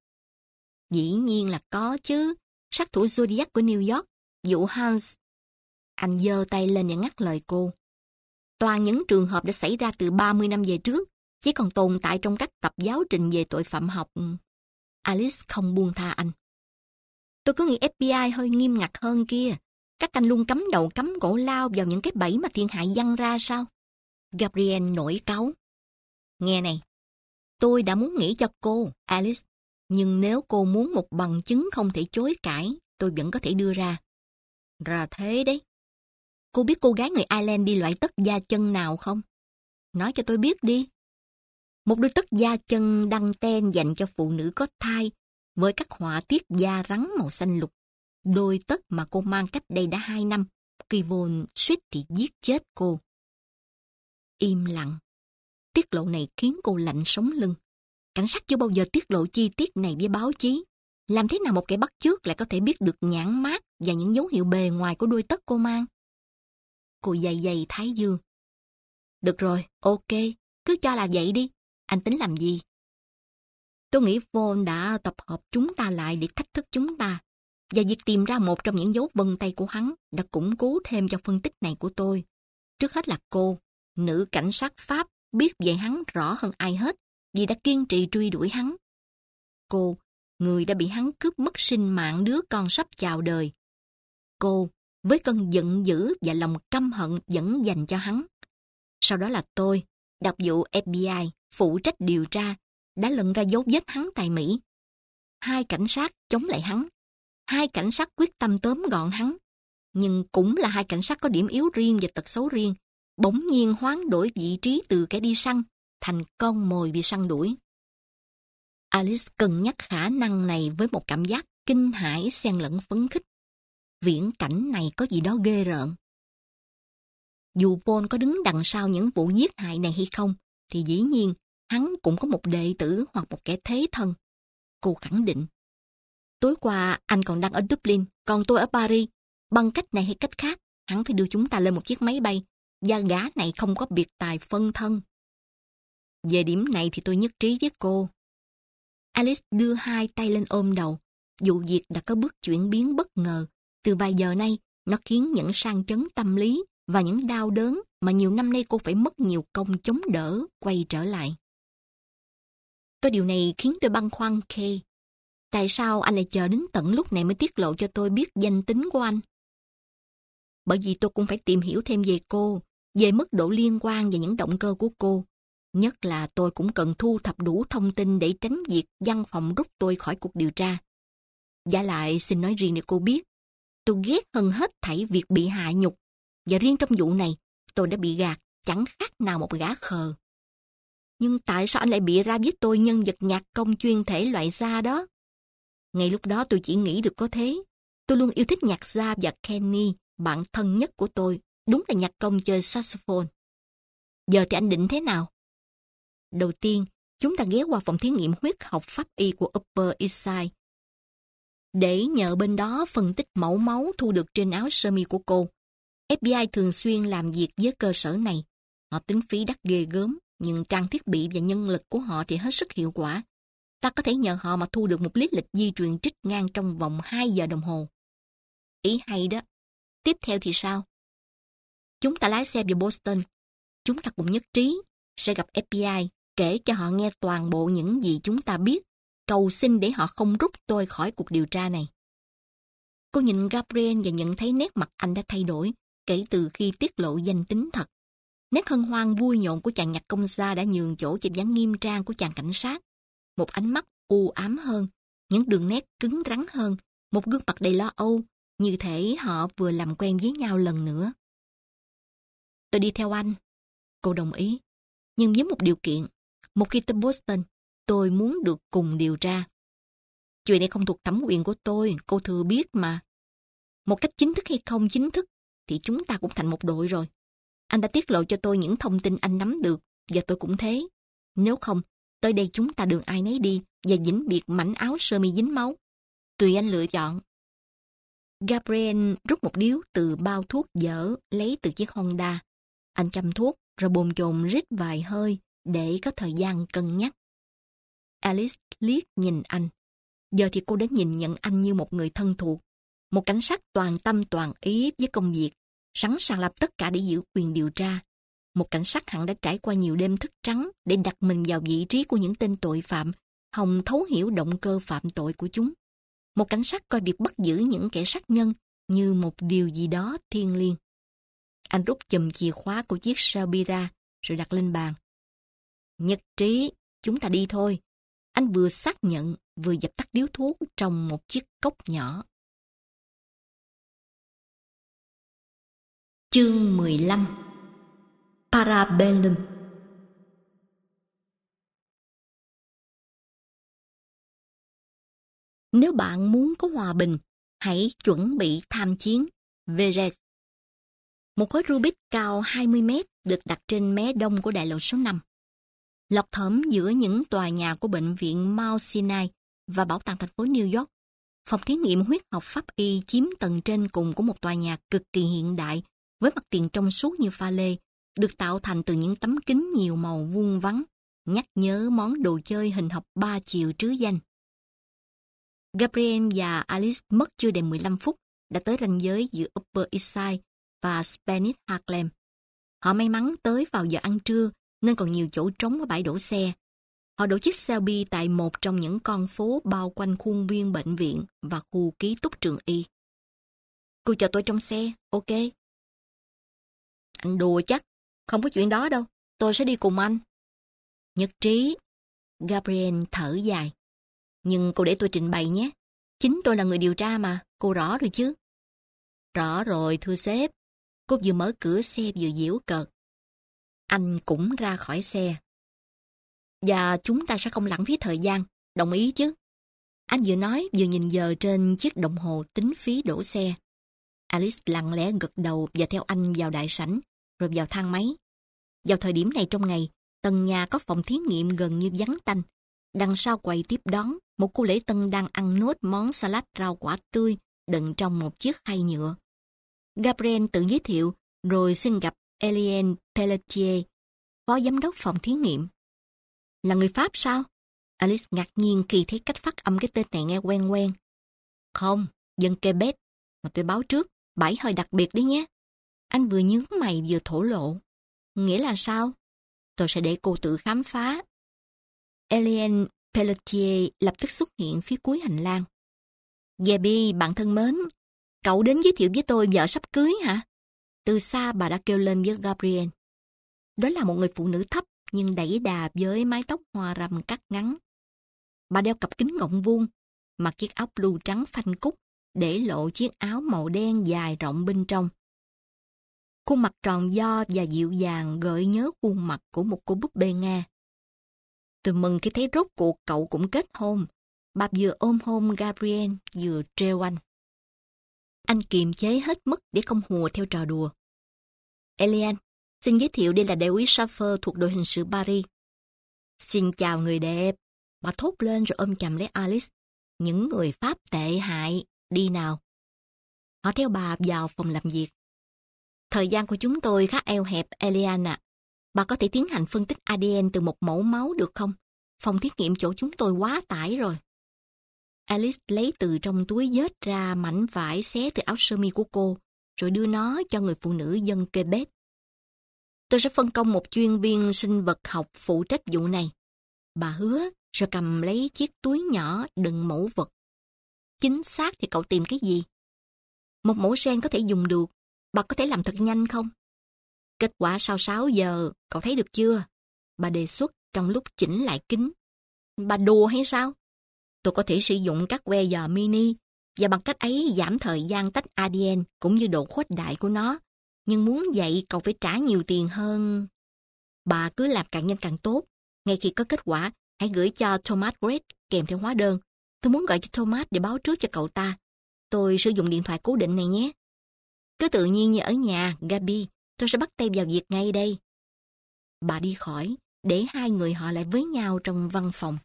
Dĩ nhiên là có chứ. Sát thủ Zodiac của New York, vụ Hans. Anh giơ tay lên và ngắt lời cô. Toàn những trường hợp đã xảy ra từ ba mươi năm về trước, chỉ còn tồn tại trong các tập giáo trình về tội phạm học. Alice không buông tha anh. Tôi cứ nghĩ ép bê i hơi nghiêm ngặt hơn kia. Các anh luôn cắm đầu cắm cổ lao vào những cái bẫy mà thiên hại văng ra sao? Gabriel nổi cáu. Nghe này, tôi đã muốn nghĩ cho cô, Alice. Nhưng nếu cô muốn một bằng chứng không thể chối cãi, tôi vẫn có thể đưa ra. Ra thế đấy. cô biết cô gái người Ireland đi loại tất da chân nào không? Nói cho tôi biết đi. Một đôi tất da chân đăng ten dành cho phụ nữ có thai với các họa tiết da rắn màu xanh lục. Đôi tất mà cô mang cách đây đã hai năm. Kivon suýt thì giết chết cô. Im lặng. Tiết lộ này khiến cô lạnh sống lưng. Cảnh sát chưa bao giờ tiết lộ chi tiết này với báo chí. Làm thế nào một kẻ bắt chước lại có thể biết được nhãn mác và những dấu hiệu bề ngoài của đôi tất cô mang? Cô giày giày thái dương. Được rồi, ok, cứ cho là vậy đi. Anh tính làm gì? Tôi nghĩ Vaughn đã tập hợp chúng ta lại để thách thức chúng ta. Và việc tìm ra một trong những dấu vân tay của hắn đã củng cố thêm cho phân tích này của tôi. Trước hết là cô, nữ cảnh sát Pháp, biết về hắn rõ hơn ai hết vì đã kiên trì truy đuổi hắn. Cô, người đã bị hắn cướp mất sinh mạng đứa con sắp chào đời. Cô, với cơn giận dữ và lòng căm hận vẫn dành cho hắn. Sau đó là tôi, đặc vụ F B I, phụ trách điều tra, đã lần ra dấu vết hắn tại Mỹ. Hai cảnh sát chống lại hắn. Hai cảnh sát quyết tâm tóm gọn hắn. Nhưng cũng là hai cảnh sát có điểm yếu riêng và tật xấu riêng. Bỗng nhiên hoán đổi vị trí từ kẻ đi săn thành con mồi bị săn đuổi. Alice cân nhắc khả năng này với một cảm giác kinh hãi xen lẫn phấn khích. Viễn cảnh này có gì đó ghê rợn. Dù Vaughn có đứng đằng sau những vụ giết hại này hay không, thì dĩ nhiên hắn cũng có một đệ tử hoặc một kẻ thế thân. Cô khẳng định. Tối qua anh còn đang ở Dublin, còn tôi ở Paris. Bằng cách này hay cách khác, hắn phải đưa chúng ta lên một chiếc máy bay, và gã này không có biệt tài phân thân. Về điểm này thì tôi nhất trí với cô. Alice đưa hai tay lên ôm đầu. Vụ việc đã có bước chuyển biến bất ngờ. Từ vài giờ nay, nó khiến những sang chấn tâm lý và những đau đớn mà nhiều năm nay cô phải mất nhiều công chống đỡ quay trở lại. Có điều này khiến tôi băn khoăn, Kay. Tại sao anh lại chờ đến tận lúc này mới tiết lộ cho tôi biết danh tính của anh? Bởi vì tôi cũng phải tìm hiểu thêm về cô, về mức độ liên quan và những động cơ của cô. Nhất là tôi cũng cần thu thập đủ thông tin để tránh việc văn phòng rút tôi khỏi cuộc điều tra. Giả lại xin nói riêng để cô biết, tôi ghét hơn hết thảy việc bị hạ nhục. Và riêng trong vụ này, tôi đã bị gạt, chẳng khác nào một gã khờ. Nhưng tại sao anh lại bịa ra với tôi nhân vật nhạc công chuyên thể loại da đó? Ngay lúc đó tôi chỉ nghĩ được có thế. Tôi luôn yêu thích nhạc gia và Kenny, bạn thân nhất của tôi, đúng là nhạc công chơi saxophone. Giờ thì anh định thế nào? Đầu tiên, chúng ta ghé qua phòng thí nghiệm huyết học pháp y của Upper East Side để nhờ bên đó phân tích mẫu máu thu được trên áo sơ mi của cô. F B I thường xuyên làm việc với cơ sở này. Họ tính phí đắt ghê gớm, nhưng trang thiết bị và nhân lực của họ thì hết sức hiệu quả. Ta có thể nhờ họ mà thu được một lý lịch di truyền trích ngang trong vòng hai giờ đồng hồ. Ý hay đó. Tiếp theo thì sao? Chúng ta lái xe về Boston. Chúng ta cùng nhất trí sẽ gặp F B I, kể cho họ nghe toàn bộ những gì chúng ta biết, cầu xin để họ không rút tôi khỏi cuộc điều tra này. Cô nhìn Gabriel và nhận thấy nét mặt anh đã thay đổi kể từ khi tiết lộ danh tính thật. Nét hân hoan vui nhộn của chàng nhạc công gia đã nhường chỗ cho dáng nghiêm trang của chàng cảnh sát. Một ánh mắt u ám hơn, những đường nét cứng rắn hơn, một gương mặt đầy lo âu, như thể họ vừa làm quen với nhau lần nữa. Tôi đi theo anh. Cô đồng ý. Nhưng với một điều kiện, một khi tới Boston, tôi muốn được cùng điều tra. Chuyện này không thuộc thẩm quyền của tôi, cô thừa biết mà. Một cách chính thức hay không chính thức, thì chúng ta cũng thành một đội rồi. Anh đã tiết lộ cho tôi những thông tin anh nắm được, và tôi cũng thế. Nếu không, tới đây chúng ta đường ai nấy đi, và vĩnh biệt mảnh áo sơ mi dính máu. Tùy anh lựa chọn. Gabriel rút một điếu từ bao thuốc dở lấy từ chiếc Honda. Anh châm thuốc, rồi bồn chồn rít vài hơi, để có thời gian cân nhắc. Alice liếc nhìn anh. Giờ thì cô đã nhìn nhận anh như một người thân thuộc, một cảnh sát toàn tâm toàn ý với công việc, sẵn sàng làm tất cả để giữ quyền điều tra. Một cảnh sát hẳn đã trải qua nhiều đêm thức trắng để đặt mình vào vị trí của những tên tội phạm, hòng thấu hiểu động cơ phạm tội của chúng. Một cảnh sát coi việc bắt giữ những kẻ sát nhân như một điều gì đó thiêng liêng. Anh rút chùm chìa khóa của chiếc Shelby ra, rồi đặt lên bàn. Nhất trí, chúng ta đi thôi. Anh vừa xác nhận, vừa dập tắt điếu thuốc trong một chiếc cốc nhỏ. Chương mười lăm. Parabellum. Nếu bạn muốn có hòa bình, hãy chuẩn bị tham chiến. Verres. Một khối Rubik cao hai mươi mét được đặt trên mé đông của đại lộ số năm. Lọt thỏm giữa những tòa nhà của bệnh viện Mount Sinai và bảo tàng thành phố New York. Phòng thí nghiệm huyết học pháp y chiếm tầng trên cùng của một tòa nhà cực kỳ hiện đại với mặt tiền trong suốt như pha lê, được tạo thành từ những tấm kính nhiều màu vuông vắn, nhắc nhớ món đồ chơi hình học ba chiều trứ danh. Gabriel và Alice mất chưa đầy mười lăm phút đã tới ranh giới giữa Upper East Side và Spanish Harlem. Họ may mắn tới vào giờ ăn trưa nên còn nhiều chỗ trống ở bãi đổ xe. Họ đổ chiếc Shelby tại một trong những con phố bao quanh khuôn viên bệnh viện và khu ký túc trường y. Cô chờ tôi trong xe, ok? Anh đùa chắc, không có chuyện đó đâu, tôi sẽ đi cùng anh. Nhất trí. Gabriel thở dài. Nhưng cô để tôi trình bày nhé. Chính tôi là người điều tra mà, cô rõ rồi chứ? Rõ rồi, thưa sếp. Cô vừa mở cửa xe vừa giễu cợt. Anh cũng ra khỏi xe. Và chúng ta sẽ không lãng phí thời gian, đồng ý chứ? Anh vừa nói vừa nhìn giờ trên chiếc đồng hồ tính phí đổ xe. Alice lặng lẽ gật đầu và theo anh vào đại sảnh, rồi vào thang máy. Vào thời điểm này trong ngày, tầng nhà có phòng thí nghiệm gần như vắng tanh. Đằng sau quầy tiếp đón, một cô lễ tân đang ăn nốt món salad rau quả tươi đựng trong một chiếc khay nhựa. Gabriel tự giới thiệu, rồi xin gặp Eliane Pelletier, phó giám đốc phòng thí nghiệm. Là người Pháp sao? Alice ngạc nhiên khi thấy cách phát âm cái tên này nghe quen quen. Không, dân Quebec. Mà tôi báo trước, bãi hơi đặc biệt đấy nhé. Anh vừa nhướng mày vừa thổ lộ. Nghĩa là sao? Tôi sẽ để cô tự khám phá. Eliane Pelletier lập tức xuất hiện phía cuối hành lang. Gabby, bạn thân mến, cậu đến giới thiệu với tôi vợ sắp cưới hả? Từ xa bà đã kêu lên với Gabriel. Đó là một người phụ nữ thấp nhưng đẩy đà với mái tóc hoa râm cắt ngắn. Bà đeo cặp kính gọng vuông, mặc chiếc áo blue trắng phanh cúc, để lộ chiếc áo màu đen dài rộng bên trong. Khuôn mặt tròn vo và dịu dàng gợi nhớ khuôn mặt của một cô búp bê Nga. Tôi mừng khi thấy rốt cuộc cậu cũng kết hôn. Bà vừa ôm hôn Gabriel vừa trêu anh. Anh kiềm chế hết mức để không hùa theo trò đùa. Eliane, xin giới thiệu đây là đại úy Schaffer thuộc đội hình sự Paris. Xin chào người đẹp. Bà thốt lên rồi ôm chầm lấy Alice. Những người Pháp tệ hại, đi nào. Họ theo bà vào phòng làm việc. Thời gian của chúng tôi khá eo hẹp, Eliane ạ. Bà có thể tiến hành phân tích a đê en từ một mẫu máu được không? Phòng thí nghiệm chỗ chúng tôi quá tải rồi. Alice lấy từ trong túi vết ra mảnh vải xé từ áo sơ mi của cô, rồi đưa nó cho người phụ nữ dân Quebec. Tôi sẽ phân công một chuyên viên sinh vật học phụ trách vụ này. Bà hứa, rồi cầm lấy chiếc túi nhỏ đựng mẫu vật. Chính xác thì cậu tìm cái gì? Một mẫu gen có thể dùng được. Bà có thể làm thật nhanh không? Kết quả sau sáu giờ, cậu thấy được chưa? Bà đề xuất trong lúc chỉnh lại kính. Bà đùa hay sao? Tôi có thể sử dụng các que dò mini và bằng cách ấy giảm thời gian tách a đê en cũng như độ khuếch đại của nó. Nhưng muốn vậy cậu phải trả nhiều tiền hơn. Bà cứ làm càng nhanh càng tốt. Ngay khi có kết quả, hãy gửi cho Thomas Gray kèm theo hóa đơn. Tôi muốn gọi cho Thomas để báo trước cho cậu ta. Tôi sử dụng điện thoại cố định này nhé. Cứ tự nhiên như ở nhà, Gabby. Tôi sẽ bắt tay vào việc ngay đây. Bà đi khỏi, để hai người họ lại với nhau trong văn phòng.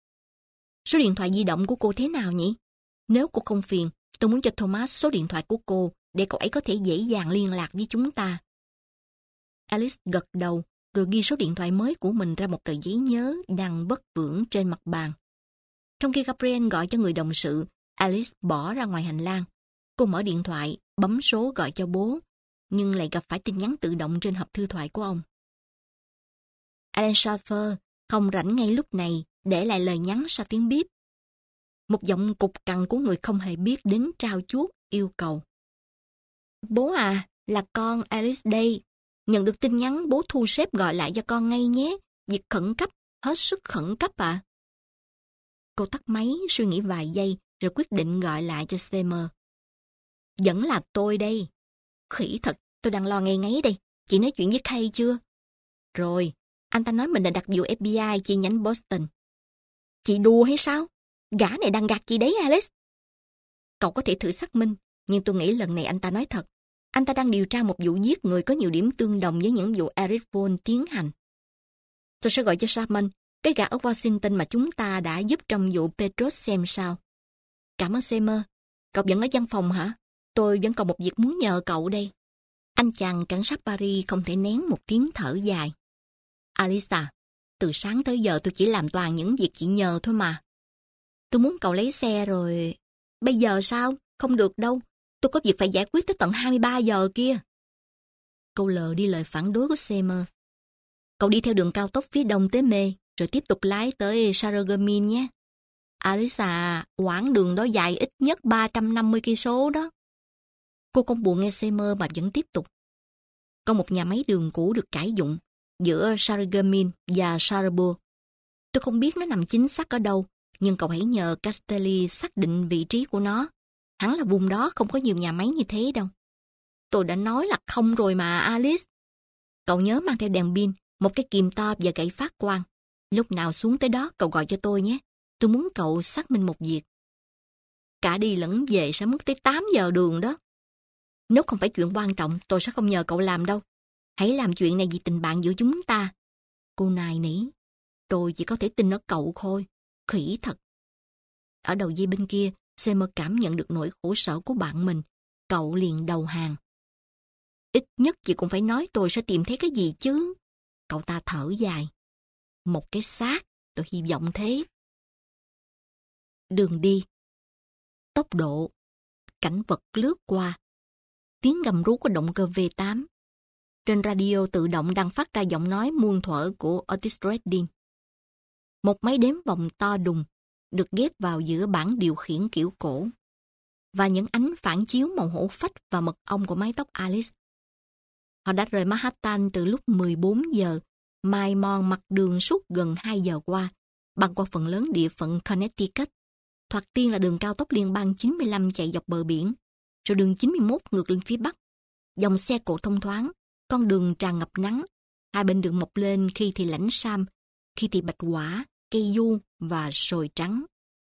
Số điện thoại di động của cô thế nào nhỉ? Nếu cô không phiền, tôi muốn cho Thomas số điện thoại của cô để cậu ấy có thể dễ dàng liên lạc với chúng ta. Alice gật đầu rồi ghi số điện thoại mới của mình ra một tờ giấy nhớ đang vất vưởng trên mặt bàn. Trong khi Gabriel gọi cho người đồng sự, Alice bỏ ra ngoài hành lang. Cô mở điện thoại, bấm số gọi cho bố, nhưng lại gặp phải tin nhắn tự động trên hộp thư thoại của ông. Alan Schaffer không rảnh ngay lúc này, để lại lời nhắn sau tiếng bíp. Một giọng cục cằn của người không hề biết đến trao chuốt yêu cầu. Bố à, là con Alice đây. Nhận được tin nhắn bố thu xếp gọi lại cho con ngay nhé. Việc khẩn cấp, hết sức khẩn cấp ạ. À. Cô tắt máy, suy nghĩ vài giây, rồi quyết định gọi lại cho Seymour. Vẫn là tôi đây. Khỉ thật, tôi đang lo ngay ngáy đây. Chị nói chuyện với Kay chưa? Rồi, anh ta nói mình là đặc vụ ép bê i chi nhánh Boston. Chị đùa hay sao? Gã này đang gạt chị đấy, Alice. Cậu có thể thử xác minh, nhưng tôi nghĩ lần này anh ta nói thật. Anh ta đang điều tra một vụ giết người có nhiều điểm tương đồng với những vụ Eric Vaughn tiến hành. Tôi sẽ gọi cho Sharman, cái gã ở Washington mà chúng ta đã giúp trong vụ Petrus xem sao. Cảm ơn Seymour. Cậu vẫn ở văn phòng hả? Tôi vẫn còn một việc muốn nhờ cậu đây. Anh chàng cảnh sát Paris không thể nén một tiếng thở dài. Alisa, từ sáng tới giờ tôi chỉ làm toàn những việc chị nhờ thôi mà. Tôi muốn cậu lấy xe rồi. Bây giờ sao? Không được đâu. Tôi có việc phải giải quyết tới tận hai mươi ba giờ kia. Câu lờ đi lời phản đối của Seymour. Cậu đi theo đường cao tốc phía đông tới Mê, rồi tiếp tục lái tới Sarreguemines nhé. Alisa, quãng đường đó dài ít nhất ba trăm năm mươi cây số đó. Cô không buồn nghe Seymour mà vẫn tiếp tục. Có một nhà máy đường cũ được cải dụng giữa Sarreguemines và Charlesbourg. Tôi không biết nó nằm chính xác ở đâu, nhưng cậu hãy nhờ Castelli xác định vị trí của nó. Hẳn là vùng đó không có nhiều nhà máy như thế đâu. Tôi đã nói là không rồi mà, Alice. Cậu nhớ mang theo đèn pin, một cái kìm to và gậy phát quang. Lúc nào xuống tới đó cậu gọi cho tôi nhé. Tôi muốn cậu xác minh một việc. Cả đi lẫn về sẽ mất tới tám giờ đường đó. Nếu không phải chuyện quan trọng, tôi sẽ không nhờ cậu làm đâu. Hãy làm chuyện này vì tình bạn giữa chúng ta. Cô nài nỉ. Tôi chỉ có thể tin ở cậu thôi. Khỉ thật. Ở đầu dây bên kia, Seymour cảm nhận được nỗi khổ sở của bạn mình. Cậu liền đầu hàng. Ít nhất chị cũng phải nói tôi sẽ tìm thấy cái gì chứ. Cậu ta thở dài. Một cái xác, tôi hy vọng thế. Đường đi. Tốc độ. Cảnh vật lướt qua. Tiếng gầm rú của động cơ vê tám. Trên radio tự động đang phát ra giọng nói muôn thuở của Otis Redding. Một máy đếm vòng to đùng được ghép vào giữa bảng điều khiển kiểu cổ và những ánh phản chiếu màu hổ phách và mật ong của mái tóc Alice. Họ đã rời Manhattan từ lúc mười bốn giờ, mài mòn mặt đường suốt gần hai giờ qua, băng qua phần lớn địa phận Connecticut. Thoạt tiên là đường cao tốc liên bang chín mươi lăm chạy dọc bờ biển, rồi đường chín mươi mốt ngược lên phía bắc. Dòng xe cộ thông thoáng, con đường tràn ngập nắng, hai bên đường mọc lên khi thì lãnh sam, khi thì bạch quả, cây du và sồi trắng.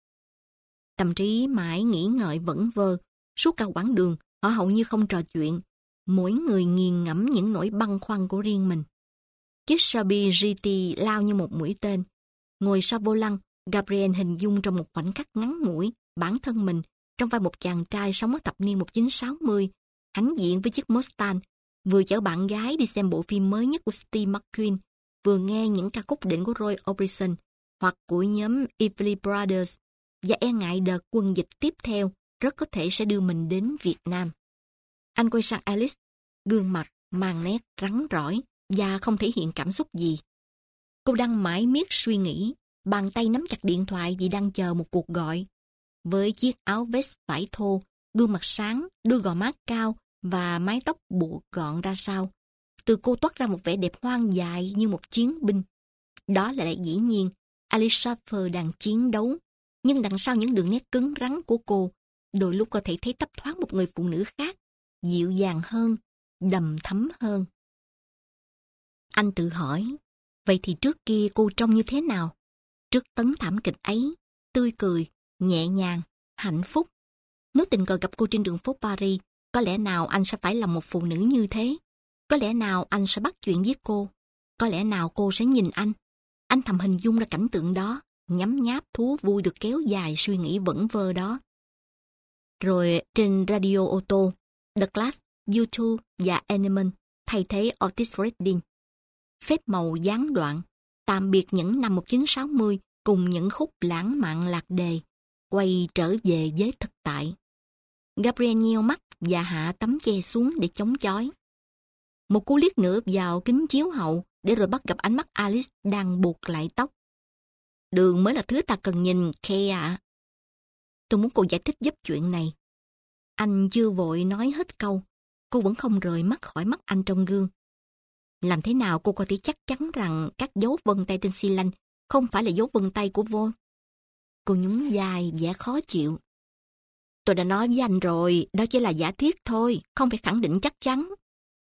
Tâm trí mãi nghĩ ngợi vẩn vơ, suốt cả quãng đường, họ hầu như không trò chuyện, mỗi người nghiền ngẫm những nỗi băn khoăn của riêng mình. Chiếc Shelby giê tê lao như một mũi tên. Ngồi sau vô lăng, Gabriel hình dung trong một khoảnh khắc ngắn ngủi bản thân mình trong vai một chàng trai sống ở thập niên một nghìn chín trăm sáu mươi, hãnh diện với chiếc Mustang, vừa chở bạn gái đi xem bộ phim mới nhất của Steve McQueen, vừa nghe những ca khúc đỉnh của Roy Orbison hoặc của nhóm Everly Brothers, và e ngại đợt quân dịch tiếp theo rất có thể sẽ đưa mình đến Việt Nam. Anh quay sang Alice, gương mặt mang nét rắn rỏi và không thể hiện cảm xúc gì. Cô đang mãi miết suy nghĩ, bàn tay nắm chặt điện thoại vì đang chờ một cuộc gọi. Với chiếc áo vest vải thô, gương mặt sáng, đôi gò má cao và mái tóc buộc gọn ra sau, từ cô toát ra một vẻ đẹp hoang dại như một chiến binh. Đó là lại dĩ nhiên, Alice Schaffer đang chiến đấu, nhưng đằng sau những đường nét cứng rắn của cô, đôi lúc có thể thấy thấp thoáng một người phụ nữ khác, dịu dàng hơn, đầm thấm hơn. Anh tự hỏi, vậy thì trước kia cô trông như thế nào? Trước tấn thảm kịch ấy, tươi cười, nhẹ nhàng, hạnh phúc. Nếu tình cờ gặp cô trên đường phố Paris, có lẽ nào anh sẽ phải là một phụ nữ như thế? Có lẽ nào anh sẽ bắt chuyện với cô? Có lẽ nào cô sẽ nhìn anh? Anh thầm hình dung ra cảnh tượng đó, nhấm nháp thú vui được kéo dài suy nghĩ vẩn vơ đó. Rồi trên radio ô tô, The Clash, U hai và Element thay thế Otis Redding. Phép màu gián đoạn, tạm biệt những năm một nghìn chín trăm sáu mươi cùng những khúc lãng mạn lạc đề, quay trở về với thực tại. Gabriel nheo mắt và hạ tấm che xuống để chống chói. Một cú liếc nữa vào kính chiếu hậu để rồi bắt gặp ánh mắt Alice đang buộc lại tóc. Đường mới là thứ ta cần nhìn, Kay ạ. Tôi muốn cô giải thích giúp chuyện này. Anh chưa vội nói hết câu, cô vẫn không rời mắt khỏi mắt anh trong gương. Làm thế nào cô có thể chắc chắn rằng các dấu vân tay trên xi lanh không phải là dấu vân tay của Vaughn? Cô nhún vai vẻ khó chịu. Tôi đã nói với anh rồi, đó chỉ là giả thiết thôi, không phải khẳng định chắc chắn.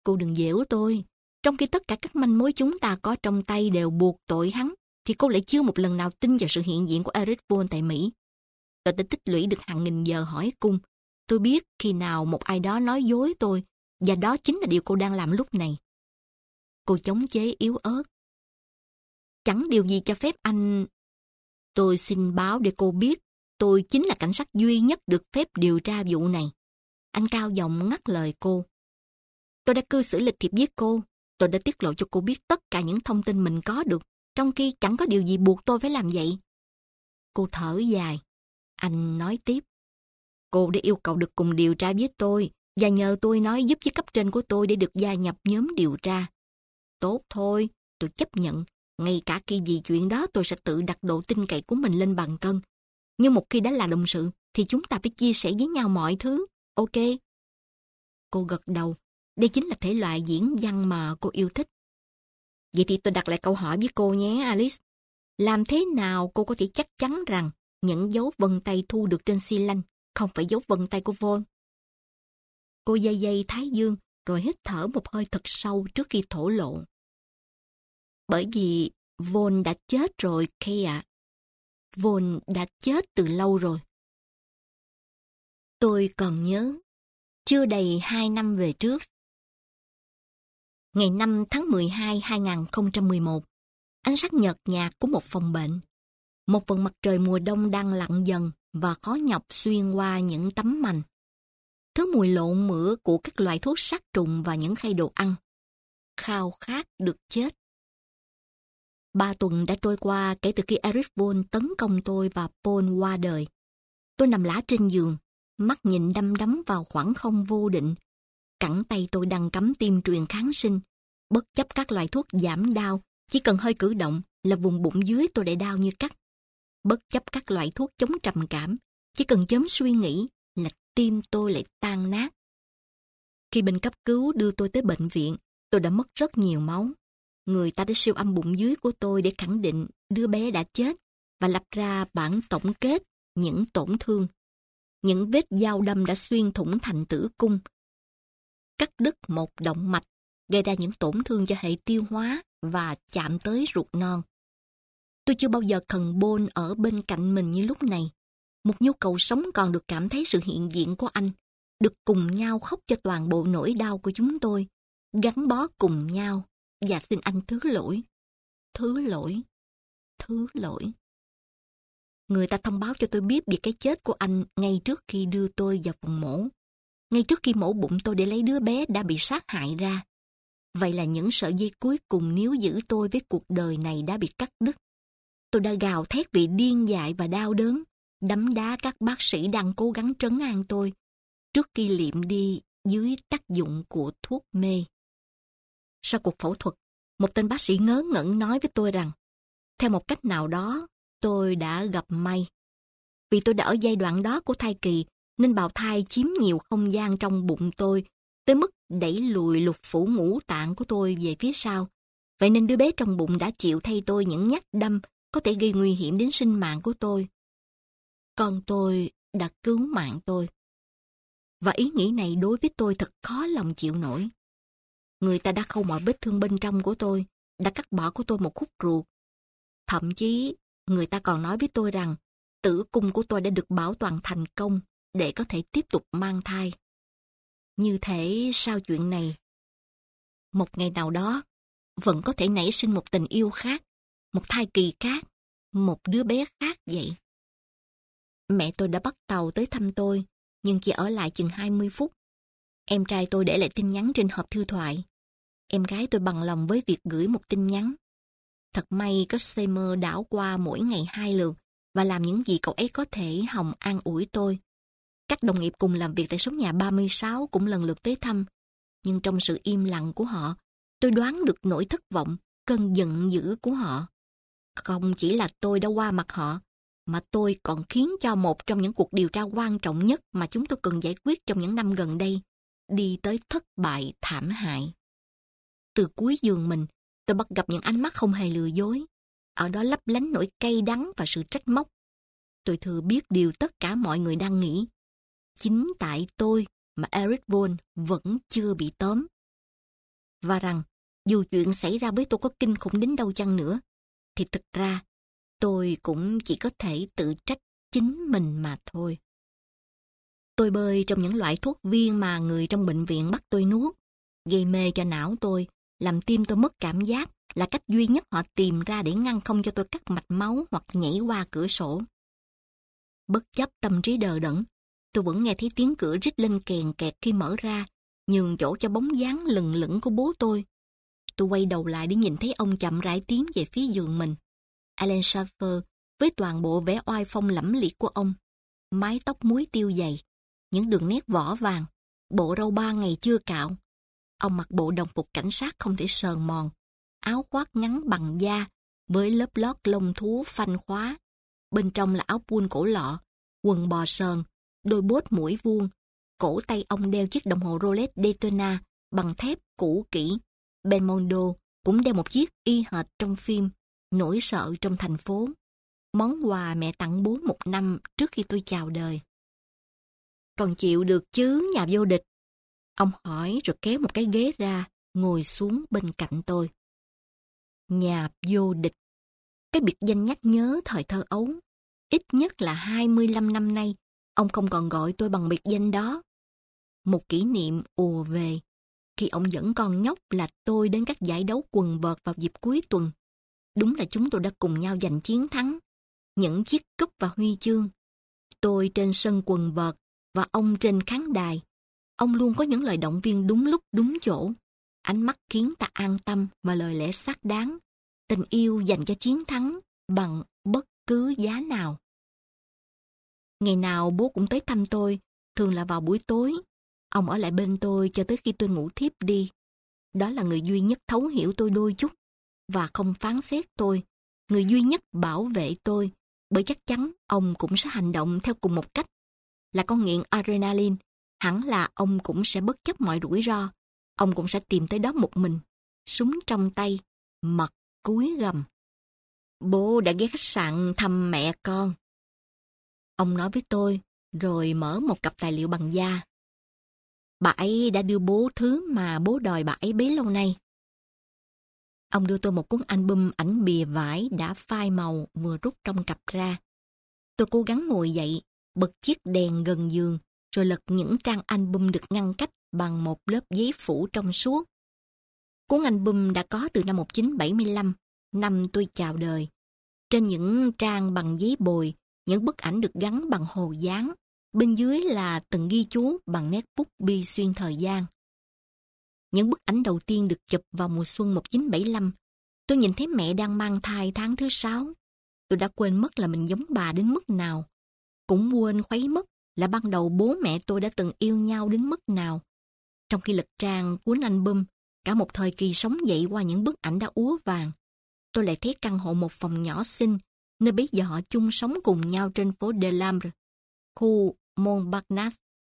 Cô đừng giễu tôi. Trong khi tất cả các manh mối chúng ta có trong tay đều buộc tội hắn, thì cô lại chưa một lần nào tin vào sự hiện diện của Eric Vaughn tại Mỹ. Tôi đã tích lũy được hàng nghìn giờ hỏi cung. Tôi biết khi nào một ai đó nói dối tôi, và đó chính là điều cô đang làm lúc này. Cô chống chế yếu ớt. Chẳng điều gì cho phép anh... Tôi xin báo để cô biết, tôi chính là cảnh sát duy nhất được phép điều tra vụ này. Anh cao giọng ngắt lời cô. Tôi đã cư xử lịch thiệp với cô. Tôi đã tiết lộ cho cô biết tất cả những thông tin mình có được, trong khi chẳng có điều gì buộc tôi phải làm vậy. Cô thở dài. Anh nói tiếp. Cô đã yêu cầu được cùng điều tra với tôi, và nhờ tôi nói giúp với cấp trên của tôi để được gia nhập nhóm điều tra. Tốt thôi, tôi chấp nhận. Ngay cả khi vì chuyện đó tôi sẽ tự đặt độ tin cậy của mình lên bàn cân. Nhưng một khi đã là đồng sự, thì chúng ta phải chia sẻ với nhau mọi thứ. Ok? Cô gật đầu. Đây chính là thể loại diễn văn mà cô yêu thích. Vậy thì tôi đặt lại câu hỏi với cô nhé, Alice. Làm thế nào cô có thể chắc chắn rằng những dấu vân tay thu được trên xi lanh không phải dấu vân tay của Vaughn? Cô day day thái dương rồi hít thở một hơi thật sâu trước khi thổ lộ. Bởi vì Vaughn đã chết rồi, Kay ạ. Vaughn đã chết từ lâu rồi. Tôi còn nhớ, chưa đầy hai năm về trước. Ngày năm tháng mười hai hai nghìn không trăm mười một, ánh sáng nhợt nhạt của một phòng bệnh. Một phần mặt trời mùa đông đang lặn dần và khó nhọc xuyên qua những tấm mành. Thứ mùi lộn mửa của các loại thuốc sát trùng và những khay đồ ăn. Khao khát được chết. Ba tuần đã trôi qua kể từ khi Eric Vaughn tấn công tôi và Paul qua đời. Tôi nằm lả trên giường, mắt nhìn đăm đắm vào khoảng không vô định. Cẳng tay tôi đang cắm tiêm truyền kháng sinh. Bất chấp các loại thuốc giảm đau, chỉ cần hơi cử động là vùng bụng dưới tôi lại đau như cắt. Bất chấp các loại thuốc chống trầm cảm, chỉ cần chớm suy nghĩ là tim tôi lại tan nát. Khi bên cấp cứu đưa tôi tới bệnh viện, tôi đã mất rất nhiều máu. Người ta đã siêu âm bụng dưới của tôi để khẳng định đứa bé đã chết và lập ra bản tổng kết những tổn thương. Những vết dao đâm đã xuyên thủng thành tử cung, cắt đứt một động mạch, gây ra những tổn thương cho hệ tiêu hóa và chạm tới ruột non. Tôi chưa bao giờ cần Paul ở bên cạnh mình như lúc này. Một nhu cầu sống còn được cảm thấy sự hiện diện của anh, được cùng nhau khóc cho toàn bộ nỗi đau của chúng tôi, gắn bó cùng nhau, và xin anh thứ lỗi, thứ lỗi, thứ lỗi. Người ta thông báo cho tôi biết về cái chết của anh ngay trước khi đưa tôi vào phòng mổ. Ngay trước khi mổ bụng tôi để lấy đứa bé đã bị sát hại ra. Vậy là những sợi dây cuối cùng níu giữ tôi với cuộc đời này đã bị cắt đứt. Tôi đã gào thét vì điên dại và đau đớn, đấm đá các bác sĩ đang cố gắng trấn an tôi, trước khi liệm đi dưới tác dụng của thuốc mê. Sau cuộc phẫu thuật, một tên bác sĩ ngớ ngẩn nói với tôi rằng, theo một cách nào đó, tôi đã gặp may. Vì tôi đã ở giai đoạn đó của thai kỳ, nên bào thai chiếm nhiều không gian trong bụng tôi, tới mức đẩy lùi lục phủ ngũ tạng của tôi về phía sau. Vậy nên đứa bé trong bụng đã chịu thay tôi những nhát đâm có thể gây nguy hiểm đến sinh mạng của tôi. Con tôi đã cứu mạng tôi. Và ý nghĩ này đối với tôi thật khó lòng chịu nổi. Người ta đã khâu mọi vết thương bên trong của tôi, đã cắt bỏ của tôi một khúc ruột. Thậm chí, người ta còn nói với tôi rằng tử cung của tôi đã được bảo toàn thành công để có thể tiếp tục mang thai. Như thể sau chuyện này, một ngày nào đó, vẫn có thể nảy sinh một tình yêu khác, một thai kỳ khác, một đứa bé khác vậy. Mẹ tôi đã bắt tàu tới thăm tôi, nhưng chỉ ở lại chừng hai mươi phút. Em trai tôi để lại tin nhắn trên hộp thư thoại. Em gái tôi bằng lòng với việc gửi một tin nhắn. Thật may có Seymour đảo qua mỗi ngày hai lượt và làm những gì cậu ấy có thể hòng an ủi tôi. Các đồng nghiệp cùng làm việc tại số nhà ba mươi sáu cũng lần lượt tới thăm. Nhưng trong sự im lặng của họ, tôi đoán được nỗi thất vọng, cơn giận dữ của họ. Không chỉ là tôi đã qua mặt họ, mà tôi còn khiến cho một trong những cuộc điều tra quan trọng nhất mà chúng tôi cần giải quyết trong những năm gần đây đi tới thất bại thảm hại. Từ cuối giường mình, tôi bắt gặp những ánh mắt không hề lừa dối. Ở đó lấp lánh nỗi cay đắng và sự trách móc. Tôi thừa biết điều tất cả mọi người đang nghĩ. Chính tại tôi mà Eric Vaughn vẫn chưa bị tóm. và rằng dù chuyện xảy ra với tôi có kinh khủng đến đâu chăng nữa, thì thực ra tôi cũng chỉ có thể tự trách chính mình mà thôi. Tôi bơi trong những loại thuốc viên mà người trong bệnh viện bắt tôi nuốt, gây mê cho não tôi, làm tim tôi mất cảm giác, là cách duy nhất họ tìm ra để ngăn không cho tôi cắt mạch máu hoặc nhảy qua cửa sổ. Bất chấp tâm trí đờ đẫn, tôi vẫn nghe thấy tiếng cửa rít lên kèn kẹt khi mở ra, nhường chỗ cho bóng dáng lừng lững của bố tôi. Tôi quay đầu lại để nhìn thấy ông chậm rãi tiến về phía giường mình. Alan Shaffer với toàn bộ vẻ oai phong lẫm liệt của ông, mái tóc muối tiêu dày, những đường nét vỏ vàng, bộ râu ba ngày chưa cạo. Ông mặc bộ đồng phục cảnh sát không thể sờn mòn, áo khoác ngắn bằng da với lớp lót lông thú phanh khóa. Bên trong là áo pun cổ lọ, quần bò sờn, đôi bốt mũi vuông. Cổ tay ông đeo chiếc đồng hồ Rolex Daytona bằng thép cũ kỹ. Belmondo cũng đeo một chiếc y hệt trong phim Nỗi sợ trong thành phố, món quà mẹ tặng bố một năm trước khi tôi chào đời. Còn chịu được chứ, nhà vô địch? Ông hỏi rồi kéo một cái ghế ra, ngồi xuống bên cạnh tôi. Nhà vô địch. Cái biệt danh nhắc nhớ thời thơ ấu. Ít nhất là hai mươi lăm năm nay, ông không còn gọi tôi bằng biệt danh đó. Một kỷ niệm ùa về, khi ông dẫn con nhóc là tôi đến các giải đấu quần vợt vào dịp cuối tuần. Đúng là chúng tôi đã cùng nhau giành chiến thắng, những chiếc cúp và huy chương. Tôi trên sân quần vợt và ông trên khán đài. Ông luôn có những lời động viên đúng lúc đúng chỗ. Ánh mắt khiến ta an tâm và lời lẽ xác đáng. Tình yêu dành cho chiến thắng bằng bất cứ giá nào. Ngày nào bố cũng tới thăm tôi, thường là vào buổi tối. Ông ở lại bên tôi cho tới khi tôi ngủ thiếp đi. Đó là người duy nhất thấu hiểu tôi đôi chút và không phán xét tôi. Người duy nhất bảo vệ tôi, bởi chắc chắn ông cũng sẽ hành động theo cùng một cách. Là con nghiện adrenaline, hẳn là ông cũng sẽ bất chấp mọi rủi ro. Ông cũng sẽ tìm tới đó một mình, súng trong tay, mặt cúi gằm. Bố đã ghé khách sạn thăm mẹ con. Ông nói với tôi, rồi mở một cặp tài liệu bằng da. Bà ấy đã đưa bố thứ mà bố đòi bà ấy bấy lâu nay. Ông đưa tôi một cuốn album ảnh bìa vải đã phai màu vừa rút trong cặp ra. Tôi cố gắng ngồi dậy, bật chiếc đèn gần giường, rồi lật những trang album được ngăn cách bằng một lớp giấy phủ trong suốt. Cuốn album đã có từ năm một nghìn chín trăm bảy mươi lăm, năm tôi chào đời. Trên những trang bằng giấy bồi, những bức ảnh được gắn bằng hồ dán. Bên dưới là từng ghi chú bằng nét bút bi xuyên thời gian. Những bức ảnh đầu tiên được chụp vào mùa xuân một nghìn chín trăm bảy mươi lăm. Tôi nhìn thấy mẹ đang mang thai tháng thứ sáu. Tôi đã quên mất là mình giống bà đến mức nào. Cũng quên khuấy mất là ban đầu bố mẹ tôi đã từng yêu nhau đến mức nào. Trong khi lật trang cuốn album, cả một thời kỳ sống dậy qua những bức ảnh đã úa vàng, tôi lại thấy căn hộ một phòng nhỏ xinh, nơi bây giờ họ chung sống cùng nhau trên phố Delambre, khu Montparnasse.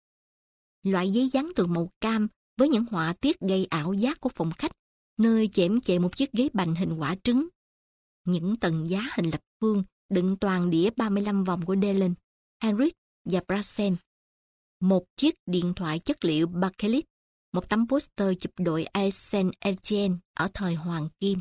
Loại giấy dán từ màu cam với những họa tiết gây ảo giác của phòng khách, nơi chễm chệ một chiếc ghế bành hình quả trứng. Những tầng giá hình lập phương đựng toàn đĩa ba mươi lăm vòng của Dylan, Henrik và Brassens. Một chiếc điện thoại chất liệu Bakelite, một tấm poster chụp đội Saint-Étienne ở thời Hoàng Kim.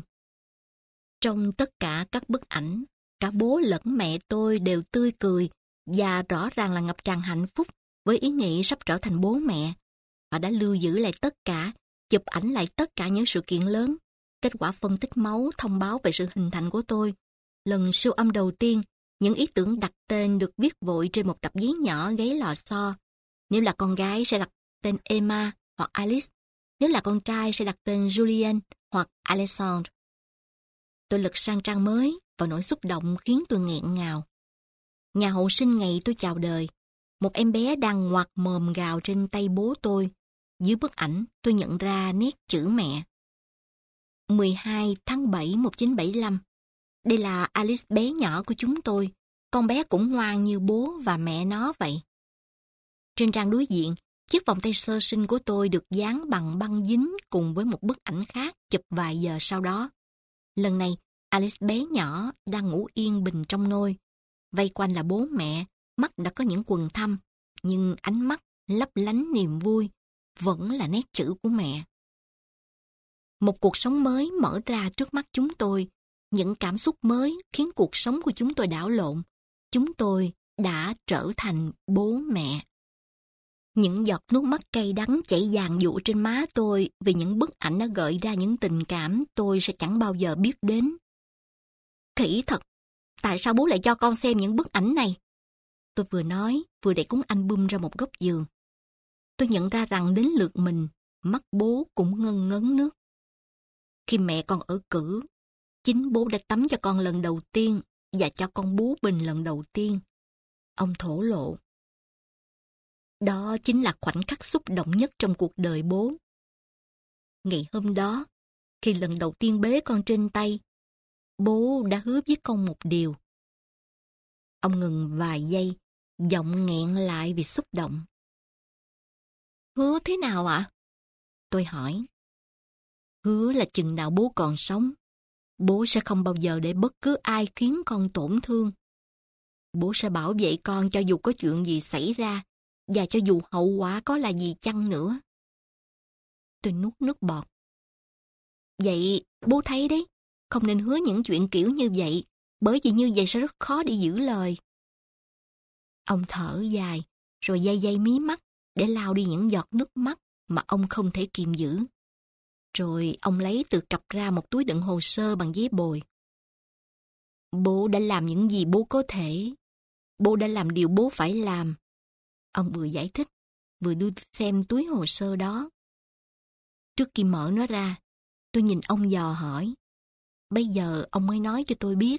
Trong tất cả các bức ảnh, cả bố lẫn mẹ tôi đều tươi cười và rõ ràng là ngập tràn hạnh phúc với ý nghĩ sắp trở thành bố mẹ. Họ đã lưu giữ lại tất cả, chụp ảnh lại tất cả những sự kiện lớn. Kết quả phân tích máu thông báo về sự hình thành của tôi. Lần siêu âm đầu tiên, những ý tưởng đặt tên được viết vội trên một tập giấy nhỏ gáy lò xo. Nếu là con gái sẽ đặt tên Emma hoặc Alice. Nếu là con trai sẽ đặt tên Julien hoặc Alexandre. Tôi lật sang trang mới và nỗi xúc động khiến tôi nghẹn ngào. Nhà hộ sinh ngày tôi chào đời. Một em bé đang ngoạc mồm gào trên tay bố tôi. Dưới bức ảnh tôi nhận ra nét chữ mẹ. mười hai tháng bảy một nghìn chín trăm bảy mươi lăm. Đây là Alice bé nhỏ của chúng tôi. Con bé cũng ngoan như bố và mẹ nó vậy. Trên trang đối diện, chiếc vòng tay sơ sinh của tôi được dán bằng băng dính cùng với một bức ảnh khác chụp vài giờ sau đó. Lần này, Alice bé nhỏ đang ngủ yên bình trong nôi. Vây quanh là bố mẹ, mắt đã có những quầng thâm, nhưng ánh mắt lấp lánh niềm vui, vẫn là nét chữ của mẹ. Một cuộc sống mới mở ra trước mắt chúng tôi. Những cảm xúc mới khiến cuộc sống của chúng tôi đảo lộn. Chúng tôi đã trở thành bố mẹ. Những giọt nước mắt cay đắng chảy dàn dụa trên má tôi vì những bức ảnh đã gợi ra những tình cảm tôi sẽ chẳng bao giờ biết đến. Khỉ thật, tại sao bố lại cho con xem những bức ảnh này? Tôi vừa nói, vừa đẩy cuốn album ra một góc giường. Tôi nhận ra rằng đến lượt mình, mắt bố cũng ngân ngấn nước. Khi mẹ con ở cữ, chính bố đã tắm cho con lần đầu tiên và cho con bú bình lần đầu tiên. Ông thổ lộ. Đó chính là khoảnh khắc xúc động nhất trong cuộc đời bố. Ngày hôm đó, khi lần đầu tiên bế con trên tay, bố đã hứa với con một điều. Ông ngừng vài giây, giọng nghẹn lại vì xúc động. Hứa thế nào ạ? Tôi hỏi. Hứa là chừng nào bố còn sống, bố sẽ không bao giờ để bất cứ ai khiến con tổn thương. Bố sẽ bảo vệ con cho dù có chuyện gì xảy ra, và cho dù hậu quả có là gì chăng nữa. Tôi nuốt nước bọt. Vậy bố thấy đấy, không nên hứa những chuyện kiểu như vậy, bởi vì như vậy sẽ rất khó để giữ lời. Ông thở dài, rồi day day mí mắt để lau đi những giọt nước mắt mà ông không thể kiềm giữ. Rồi ông lấy từ cặp ra một túi đựng hồ sơ bằng giấy bồi. Bố đã làm những gì bố có thể. Bố đã làm điều bố phải làm. Ông vừa giải thích, vừa đưa xem túi hồ sơ đó. Trước khi mở nó ra, tôi nhìn ông dò hỏi. Bây giờ ông mới nói cho tôi biết.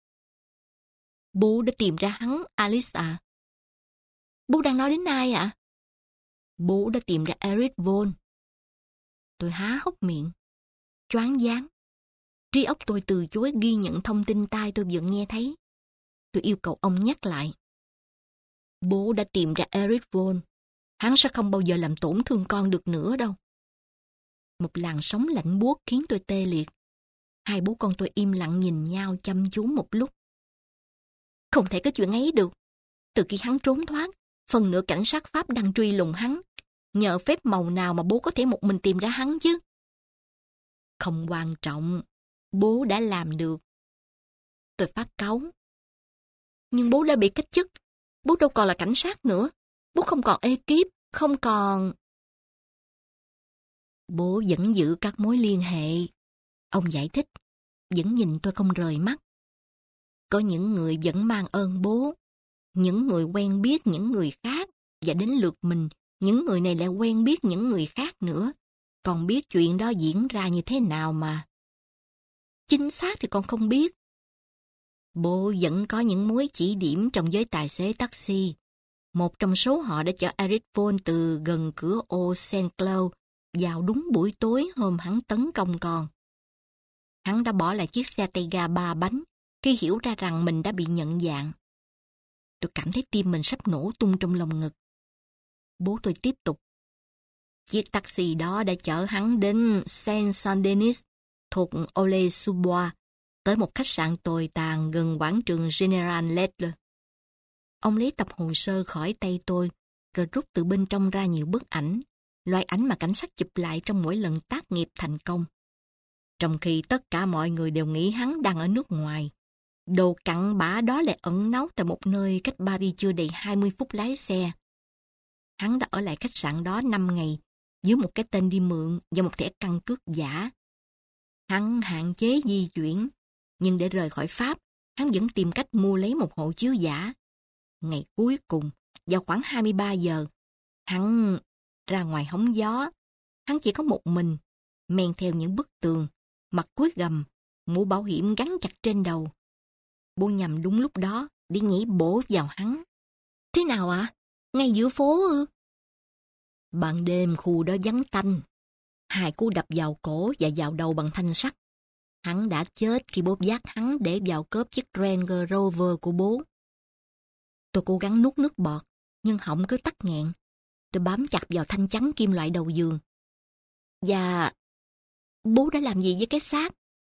Bố đã tìm ra hắn, Alice à? Bố đang nói đến ai ạ? À? Bố đã tìm ra Eric Vaughan. Tôi há hốc miệng, choáng váng. Trí óc tôi từ chối ghi nhận thông tin tai tôi vừa nghe thấy. Tôi yêu cầu ông nhắc lại. Bố đã tìm ra Eric Vaughan. Hắn sẽ không bao giờ làm tổn thương con được nữa đâu. Một làn sóng lạnh buốt khiến tôi tê liệt. Hai bố con tôi im lặng nhìn nhau chăm chú một lúc. Không thể có chuyện ấy được. Từ khi hắn trốn thoát, phần nửa cảnh sát Pháp đang truy lùng hắn. Nhờ phép màu nào mà bố có thể một mình tìm ra hắn chứ? Không quan trọng. Bố đã làm được. Tôi phát cáu. Nhưng bố đã bị cách chức. Bố đâu còn là cảnh sát nữa. Bố không còn ekip, không còn... Bố vẫn giữ các mối liên hệ. Ông giải thích, vẫn nhìn tôi không rời mắt. Có những người vẫn mang ơn bố. Những người quen biết những người khác. Và đến lượt mình, những người này lại quen biết những người khác nữa. Còn biết chuyện đó diễn ra như thế nào mà. Chính xác thì con không biết. Bố vẫn có những mối chỉ điểm trong giới tài xế taxi. Một trong số họ đã chở Eric Vaughan từ gần cửa ô Saint Cloud vào đúng buổi tối hôm hắn tấn công con. Hắn đã bỏ lại chiếc xe tay ga ba bánh khi hiểu ra rằng mình đã bị nhận dạng. Tôi cảm thấy tim mình sắp nổ tung trong lồng ngực. Bố tôi tiếp tục. Chiếc taxi đó đã chở hắn đến Saint-Saint-Denis thuộc Aulnay-sous-Bois, tới một khách sạn tồi tàn gần quảng trường General Leclerc. Ông lấy tập hồ sơ khỏi tay tôi, rồi rút từ bên trong ra nhiều bức ảnh, loại ảnh mà cảnh sát chụp lại trong mỗi lần tác nghiệp thành công. Trong khi tất cả mọi người đều nghĩ hắn đang ở nước ngoài, đồ cặn bã đó lại ẩn náu tại một nơi cách Paris chưa đầy hai mươi phút lái xe. Hắn đã ở lại khách sạn đó năm ngày, dưới một cái tên đi mượn và một thẻ căn cước giả. Hắn hạn chế di chuyển, nhưng để rời khỏi Pháp, hắn vẫn tìm cách mua lấy một hộ chiếu giả. Ngày cuối cùng, vào khoảng hai mươi ba giờ, hắn ra ngoài hóng gió. Hắn chỉ có một mình, men theo những bức tường, mặt cúi gằm, mũ bảo hiểm gắn chặt trên đầu. Bố nhầm đúng lúc đó để nhảy bổ vào hắn. Thế nào ạ? À? Ngay giữa phố ư? Ban đêm khu đó vắng tanh. Hai cú đập vào cổ và vào đầu bằng thanh sắt. Hắn đã chết khi bố dắt hắn để vào cốp chiếc Range Rover của bố. Tôi cố gắng nuốt nước bọt, nhưng họng cứ tắc nghẹn. Tôi bám chặt vào thanh chắn kim loại đầu giường. Và... bố đã làm gì với cái xác?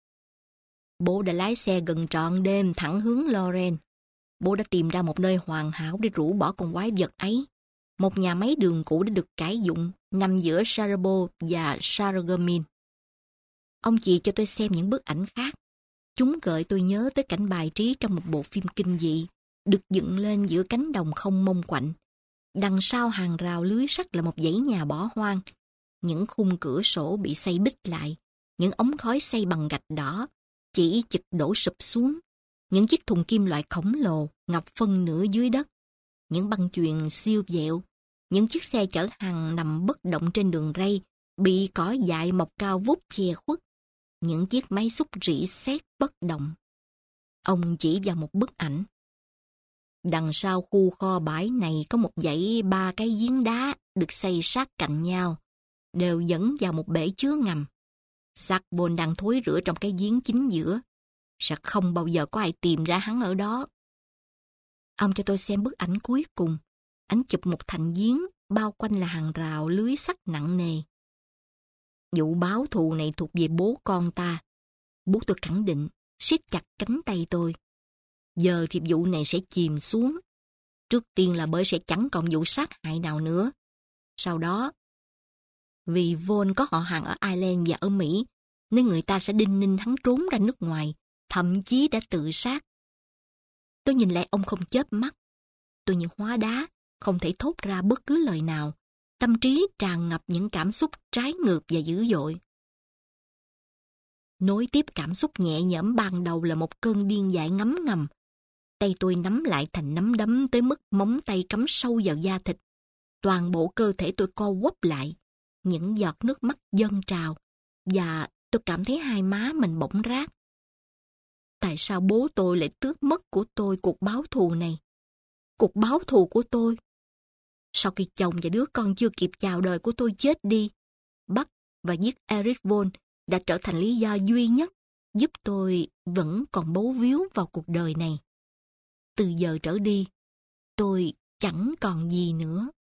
Bố đã lái xe gần trọn đêm thẳng hướng Lorraine. Bố đã tìm ra một nơi hoàn hảo để rũ bỏ con quái vật ấy. Một nhà máy đường cũ đã được cải dụng, nằm giữa Charabeau và Sarreguemines. Ông chị cho tôi xem những bức ảnh khác. Chúng gợi tôi nhớ tới cảnh bài trí trong một bộ phim kinh dị, được dựng lên giữa cánh đồng không mông quạnh. Đằng sau hàng rào lưới sắt là một dãy nhà bỏ hoang. Những khung cửa sổ bị xây bít lại, những ống khói xây bằng gạch đỏ, chỉ chực đổ sụp xuống. Những chiếc thùng kim loại khổng lồ ngập phân nửa dưới đất. Những băng chuyền siêu vẹo, những chiếc xe chở hàng nằm bất động trên đường ray, bị cỏ dại mọc cao vút che khuất. Những chiếc máy xúc rỉ sét bất động. Ông chỉ vào một bức ảnh. Đằng sau khu kho bãi này có một dãy ba cái giếng đá được xây sát cạnh nhau, đều dẫn vào một bể chứa ngầm. Xác Bôn đang thối rữa trong cái giếng chính giữa. Sẽ không bao giờ có ai tìm ra hắn ở đó. Ông cho tôi xem bức ảnh cuối cùng. Ảnh chụp một thành giếng, bao quanh là hàng rào lưới sắt nặng nề. Vụ báo thù này thuộc về bố con ta. Bố tôi khẳng định, siết chặt cánh tay tôi. Giờ thì vụ này sẽ chìm xuống. Trước tiên là bởi sẽ chẳng còn vụ sát hại nào nữa. Sau đó, vì Von có họ hàng ở Ireland và ở Mỹ, nên người ta sẽ đinh ninh hắn trốn ra nước ngoài, thậm chí đã tự sát. Tôi nhìn lại ông không chớp mắt. Tôi như hóa đá, không thể thốt ra bất cứ lời nào. Tâm trí tràn ngập những cảm xúc trái ngược và dữ dội. Nối tiếp cảm xúc nhẹ nhõm ban đầu là một cơn điên dại ngấm ngầm. Tay tôi nắm lại thành nắm đấm tới mức móng tay cắm sâu vào da thịt. Toàn bộ cơ thể tôi co quắp lại. Những giọt nước mắt dâng trào. Và tôi cảm thấy hai má mình bỗng rát. Tại sao bố tôi lại tước mất của tôi cuộc báo thù này? Cuộc báo thù của tôi. Sau khi chồng và đứa con chưa kịp chào đời của tôi chết đi, bắt và giết Erich Von đã trở thành lý do duy nhất giúp tôi vẫn còn bấu víu vào cuộc đời này. Từ giờ trở đi, tôi chẳng còn gì nữa.